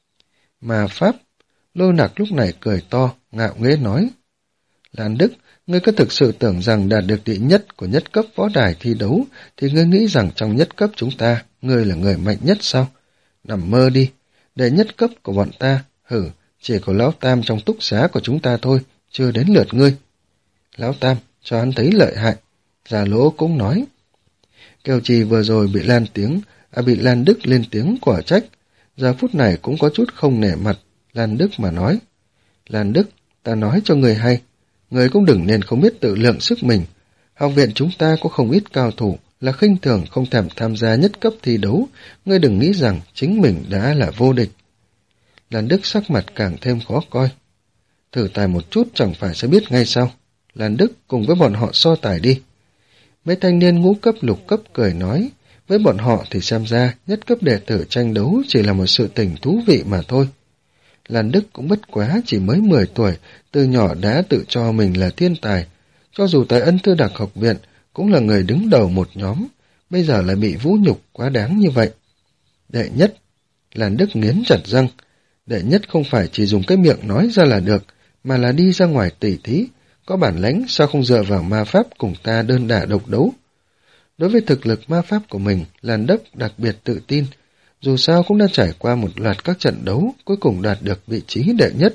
Ma pháp, Lôi Nặc lúc này cười to, ngạo nghễ nói. Lan Đức, ngươi có thực sự tưởng rằng đạt được đệ nhất của nhất cấp võ đài thi đấu, thì ngươi nghĩ rằng trong nhất cấp chúng ta, ngươi là người mạnh nhất sao? Nằm mơ đi, đệ nhất cấp của bọn ta, hử, chỉ có Lão Tam trong túc xá của chúng ta thôi, chưa đến lượt ngươi. Lão Tam, cho hắn thấy lợi hại. Gia Lỗ cũng nói. Kiều Trì vừa rồi bị Lan tiếng, à bị Lan Đức lên tiếng quả trách, giờ phút này cũng có chút không nể mặt Lan Đức mà nói. Lan Đức, ta nói cho người hay, người cũng đừng nên không biết tự lượng sức mình. Học viện chúng ta có không ít cao thủ là khinh thường không thèm tham gia nhất cấp thi đấu, ngươi đừng nghĩ rằng chính mình đã là vô địch. Lan Đức sắc mặt càng thêm khó coi. Thử tài một chút chẳng phải sẽ biết ngay sao. Lan Đức cùng với bọn họ so tài đi. Mấy thanh niên ngũ cấp lục cấp cười nói, với bọn họ thì xem ra nhất cấp đệ tử tranh đấu chỉ là một sự tình thú vị mà thôi. Lan Đức cũng bất quá chỉ mới mười tuổi, từ nhỏ đã tự cho mình là thiên tài. Cho dù tại Ân Tư Đặc học viện cũng là người đứng đầu một nhóm, bây giờ lại bị vũ nhục quá đáng như vậy. Đệ nhất, Lan Đức nghiến chặt răng, đệ nhất không phải chỉ dùng cái miệng nói ra là được, mà là đi ra ngoài tỉ thí, có bản lãnh sao không dựa vào ma pháp cùng ta đơn đả độc đấu. Đối với thực lực ma pháp của mình, Lan Đức đặc biệt tự tin, dù sao cũng đã trải qua một loạt các trận đấu, cuối cùng đạt được vị trí đệ nhất.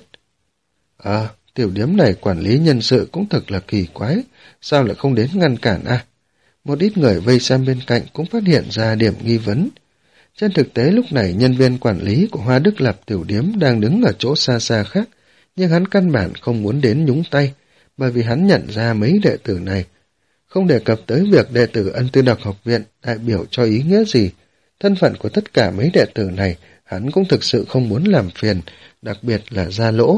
À, tiểu điếm này quản lý nhân sự cũng thật là kỳ quái, sao lại không đến ngăn cản à? Một ít người vây xem bên cạnh cũng phát hiện ra điểm nghi vấn. Trên thực tế lúc này nhân viên quản lý của Hoa Đức Lập tiểu điếm đang đứng ở chỗ xa xa khác, nhưng hắn căn bản không muốn đến nhúng tay, bởi vì hắn nhận ra mấy đệ tử này. Không đề cập tới việc đệ tử Ân Tư Đặc học viện đại biểu cho ý nghĩa gì, thân phận của tất cả mấy đệ tử này hắn cũng thực sự không muốn làm phiền, đặc biệt là Gia Lỗ.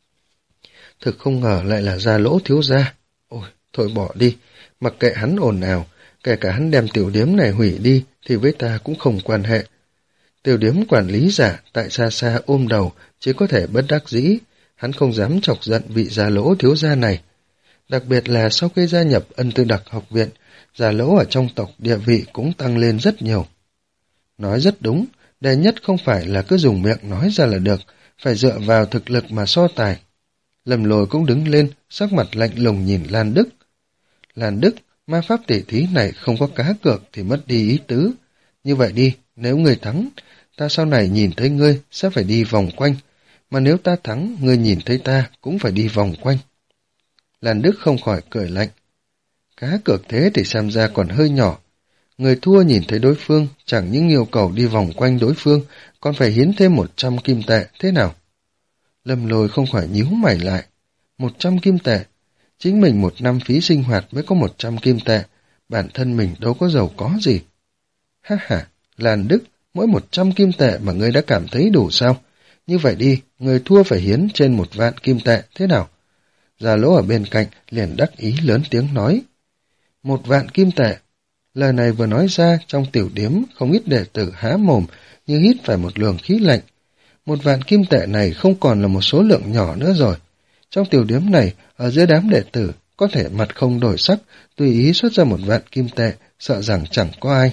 Thực không ngờ lại là Gia Lỗ thiếu gia. Ôi, thôi bỏ đi, mặc kệ hắn ồn ào, kể cả hắn đem tiểu điếm này hủy đi thì với ta cũng không quan hệ. Tiểu điếm quản lý giả tại xa xa ôm đầu, chỉ có thể bất đắc dĩ, hắn không dám chọc giận vị Già Lỗ thiếu gia này. Đặc biệt là sau khi gia nhập Ân Tư Đặc học viện, Già Lỗ ở trong tộc địa vị cũng tăng lên rất nhiều. Nói rất đúng, đệ nhất không phải là cứ dùng miệng nói ra là được, phải dựa vào thực lực mà so tài. Lâm Lôi cũng đứng lên, sắc mặt lạnh lùng nhìn Lan Đức. Lan Đức, ma pháp tỉ thí này không có cá cược thì mất đi ý tứ. Như vậy đi, nếu ngươi thắng, ta sau này nhìn thấy ngươi sẽ phải đi vòng quanh, mà nếu ta thắng, ngươi nhìn thấy ta cũng phải đi vòng quanh. Lan Đức không khỏi cười lạnh. Cá cược thế thì xem ra còn hơi nhỏ. Người thua nhìn thấy đối phương, chẳng những yêu cầu đi vòng quanh đối phương, còn phải hiến thêm một trăm kim tệ, thế nào? Lâm Lôi không khỏi nhíu mày lại. Một trăm kim tệ. Chính mình một năm phí sinh hoạt mới có một trăm kim tệ, bản thân mình đâu có giàu có gì. Ha ha, Lan Đức, mỗi một trăm kim tệ mà ngươi đã cảm thấy đủ sao? Như vậy đi, người thua phải hiến trên một vạn kim tệ, thế nào? Già Lỗ ở bên cạnh liền đắc ý lớn tiếng nói. Một vạn kim tệ. Lời này vừa nói ra, trong tiểu điếm không ít đệ tử há mồm như hít phải một luồng khí lạnh. Một vạn kim tệ này không còn là một số lượng nhỏ nữa rồi. Trong tiểu điếm này, ở dưới đám đệ tử, có thể mặt không đổi sắc, tùy ý xuất ra một vạn kim tệ, sợ rằng chẳng có ai.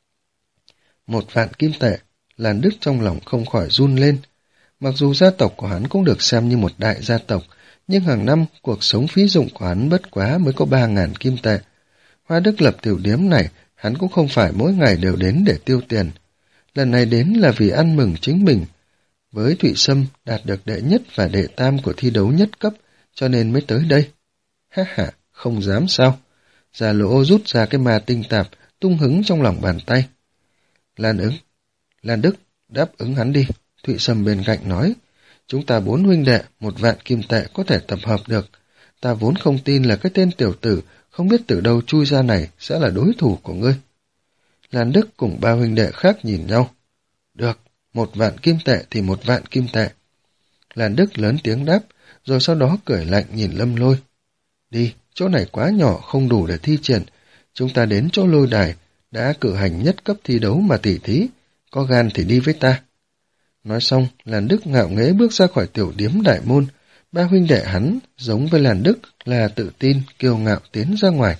Một vạn kim tệ, Lan Đức trong lòng không khỏi run lên. Mặc dù gia tộc của hắn cũng được xem như một đại gia tộc, nhưng hàng năm cuộc sống phí dụng của hắn bất quá mới có ba ngàn kim tệ. Hoa Đức lập tiểu điếm này, hắn cũng không phải mỗi ngày đều đến để tiêu tiền. Lần này đến là vì ăn mừng chính mình. Với Thụy Sâm đạt được đệ nhất và đệ tam của thi đấu nhất cấp, cho nên mới tới đây. Ha ha, không dám sao. Già Lỗ rút ra cái ma tinh tạp, tung hứng trong lòng bàn tay. Lan ứng, Lan Đức, đáp ứng hắn đi. Thụy Sâm bên cạnh nói, chúng ta bốn huynh đệ, một vạn kim tệ có thể tập hợp được. Ta vốn không tin là cái tên tiểu tử, không biết từ đâu chui ra này sẽ là đối thủ của ngươi. Lan Đức cùng ba huynh đệ khác nhìn nhau. Được, một vạn kim tệ thì một vạn kim tệ. Lan Đức lớn tiếng đáp, rồi sau đó cười lạnh nhìn Lâm Lôi. Đi, chỗ này quá nhỏ không đủ để thi triển. Chúng ta đến chỗ lôi đài, đã cử hành nhất cấp thi đấu mà tỉ thí. Có gan thì đi với ta. Nói xong, Lan Đức ngạo nghễ bước ra khỏi tiểu điếm đại môn. Ba huynh đệ hắn, giống với Lan Đức, là tự tin, kiêu ngạo tiến ra ngoài.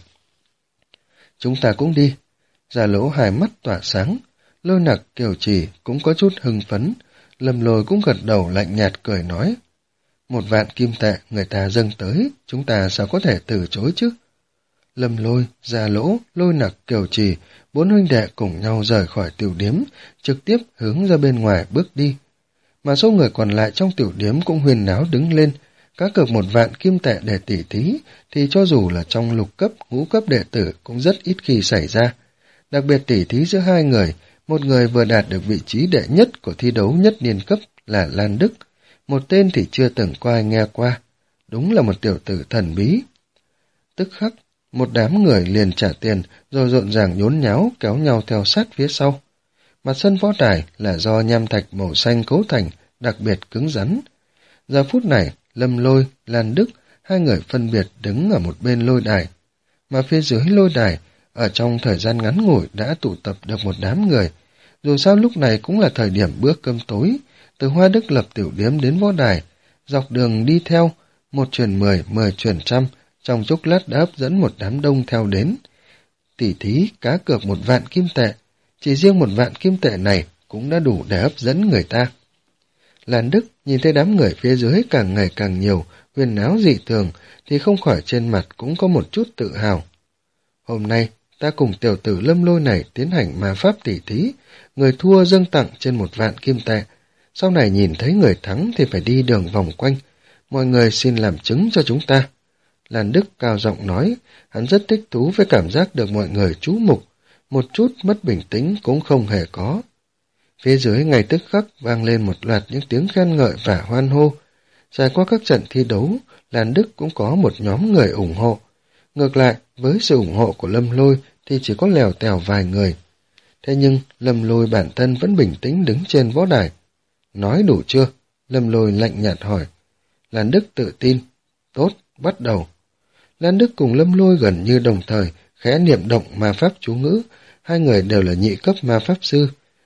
Chúng ta cũng đi. Già Lỗ hai mắt tỏa sáng. Lôi Nặc, Kiều Trì cũng có chút hưng phấn. Lâm Lôi cũng gật đầu lạnh nhạt cười nói. Một vạn kim tệ người ta dâng tới, chúng ta sao có thể từ chối chứ? Lâm Lôi, Già Lỗ, Lôi Nặc, Kiều Trì, bốn huynh đệ cùng nhau rời khỏi tiểu điếm, trực tiếp hướng ra bên ngoài bước đi. Mà số người còn lại trong tiểu điếm cũng huyên náo đứng lên, cá cược một vạn kim tệ để tỉ thí, thì cho dù là trong lục cấp, ngũ cấp đệ tử cũng rất ít khi xảy ra. Đặc biệt tỉ thí giữa hai người, một người vừa đạt được vị trí đệ nhất của thi đấu nhất niên cấp là Lan Đức, một tên thì chưa từng có ai nghe qua, đúng là một tiểu tử thần bí. Tức khắc, một đám người liền trả tiền rồi rộn ràng nhốn nháo kéo nhau theo sát phía sau. Mặt sân võ đài là do nham thạch màu xanh cấu thành, đặc biệt cứng rắn. Giờ phút này, Lâm Lôi, Lan Đức, hai người phân biệt đứng ở một bên lôi đài. Mà phía dưới lôi đài, ở trong thời gian ngắn ngủi đã tụ tập được một đám người. Dù sao lúc này cũng là thời điểm bữa cơm tối, từ Hoa Đức lập tiểu điếm đến võ đài, dọc đường đi theo, một truyền mười, mười truyền trăm, trong chốc lát đã hấp dẫn một đám đông theo đến. Tỉ thí cá cược một vạn kim tệ, chỉ riêng một vạn kim tệ này cũng đã đủ để hấp dẫn người ta. Lan Đức nhìn thấy đám người phía dưới càng ngày càng nhiều, huyên náo dị thường, thì không khỏi trên mặt cũng có một chút tự hào. Hôm nay, ta cùng tiểu tử Lâm Lôi này tiến hành ma pháp tỉ thí, người thua dâng tặng trên một vạn kim tệ. Sau này nhìn thấy người thắng thì phải đi đường vòng quanh. Mọi người xin làm chứng cho chúng ta. Lan Đức cao giọng nói, hắn rất thích thú với cảm giác được mọi người chú mục, một chút mất bình tĩnh cũng không hề có. Phía dưới ngay tức khắc vang lên một loạt những tiếng khen ngợi và hoan hô. Trải qua các trận thi đấu, Lan Đức cũng có một nhóm người ủng hộ. Ngược lại, với sự ủng hộ của Lâm Lôi thì chỉ có lèo tèo vài người. Thế nhưng, Lâm Lôi bản thân vẫn bình tĩnh đứng trên võ đài. Nói đủ chưa? Lâm Lôi lạnh nhạt hỏi. Lan Đức tự tin. Tốt, bắt đầu. Lan Đức cùng Lâm Lôi gần như đồng thời, khẽ niệm động ma pháp chú ngữ. Hai người đều là nhị cấp ma pháp sư.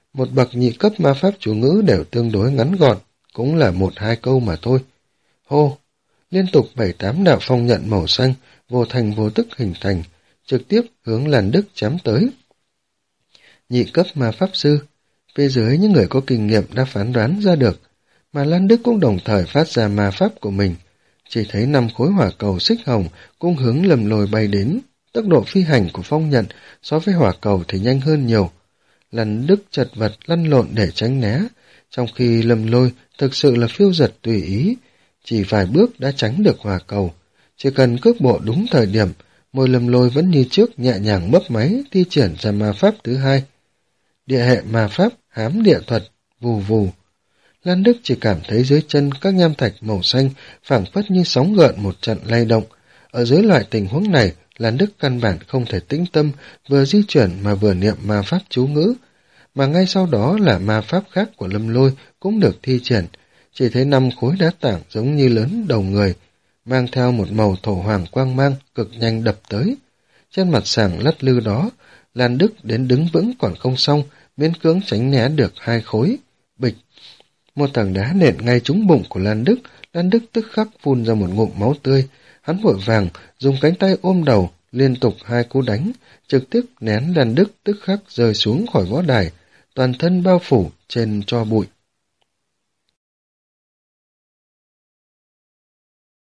Một bậc nhị cấp ma pháp chú ngữ đều tương đối ngắn gọn, cũng là một hai câu mà thôi. Hô! Liên tục bảy tám đạo phong nhận màu xanh, vô thành vô tức hình thành, trực tiếp hướng Lan Đức chém tới. Nhị cấp ma pháp sư, phía dưới những người có kinh nghiệm đã phán đoán ra được, mà Lan Đức cũng đồng thời phát ra ma pháp của mình. Chỉ thấy năm khối hỏa cầu xích hồng cũng hướng Lâm Lôi bay đến, tốc độ phi hành của phong nhận so với hỏa cầu thì nhanh hơn nhiều. Lan Đức chật vật lăn lộn để tránh né, trong khi Lâm Lôi thực sự là phiêu giật tùy ý, chỉ vài bước đã tránh được hỏa cầu. Chỉ cần cước bộ đúng thời điểm, môi Lâm Lôi vẫn như trước nhẹ nhàng mấp máy thi triển ra ma pháp thứ hai. Địa hệ ma pháp hám địa thuật, vù vù. Lan Đức chỉ cảm thấy dưới chân các nham thạch màu xanh phảng phất như sóng gợn một trận lay động. Ở dưới loại tình huống này, Lan Đức căn bản không thể tĩnh tâm, vừa di chuyển mà vừa niệm ma pháp chú ngữ. Mà ngay sau đó là ma pháp khác của Lâm Lôi cũng được thi triển. Chỉ thấy năm khối đá tảng giống như lớn đầu người, mang theo một màu thổ hoàng quang mang cực nhanh đập tới. Trên mặt sảng lắc lư đó, Lan Đức đến đứng vững còn không xong, miễn cưỡng tránh né được hai khối. Bịch! Một tảng đá nện ngay trúng bụng của Lan Đức, Lan Đức tức khắc phun ra một ngụm máu tươi. Hắn vội vàng dùng cánh tay ôm đầu, liên tục hai cú đánh, trực tiếp nén Lan Đức tức khắc rơi xuống khỏi võ đài, toàn thân bao phủ trên tro bụi.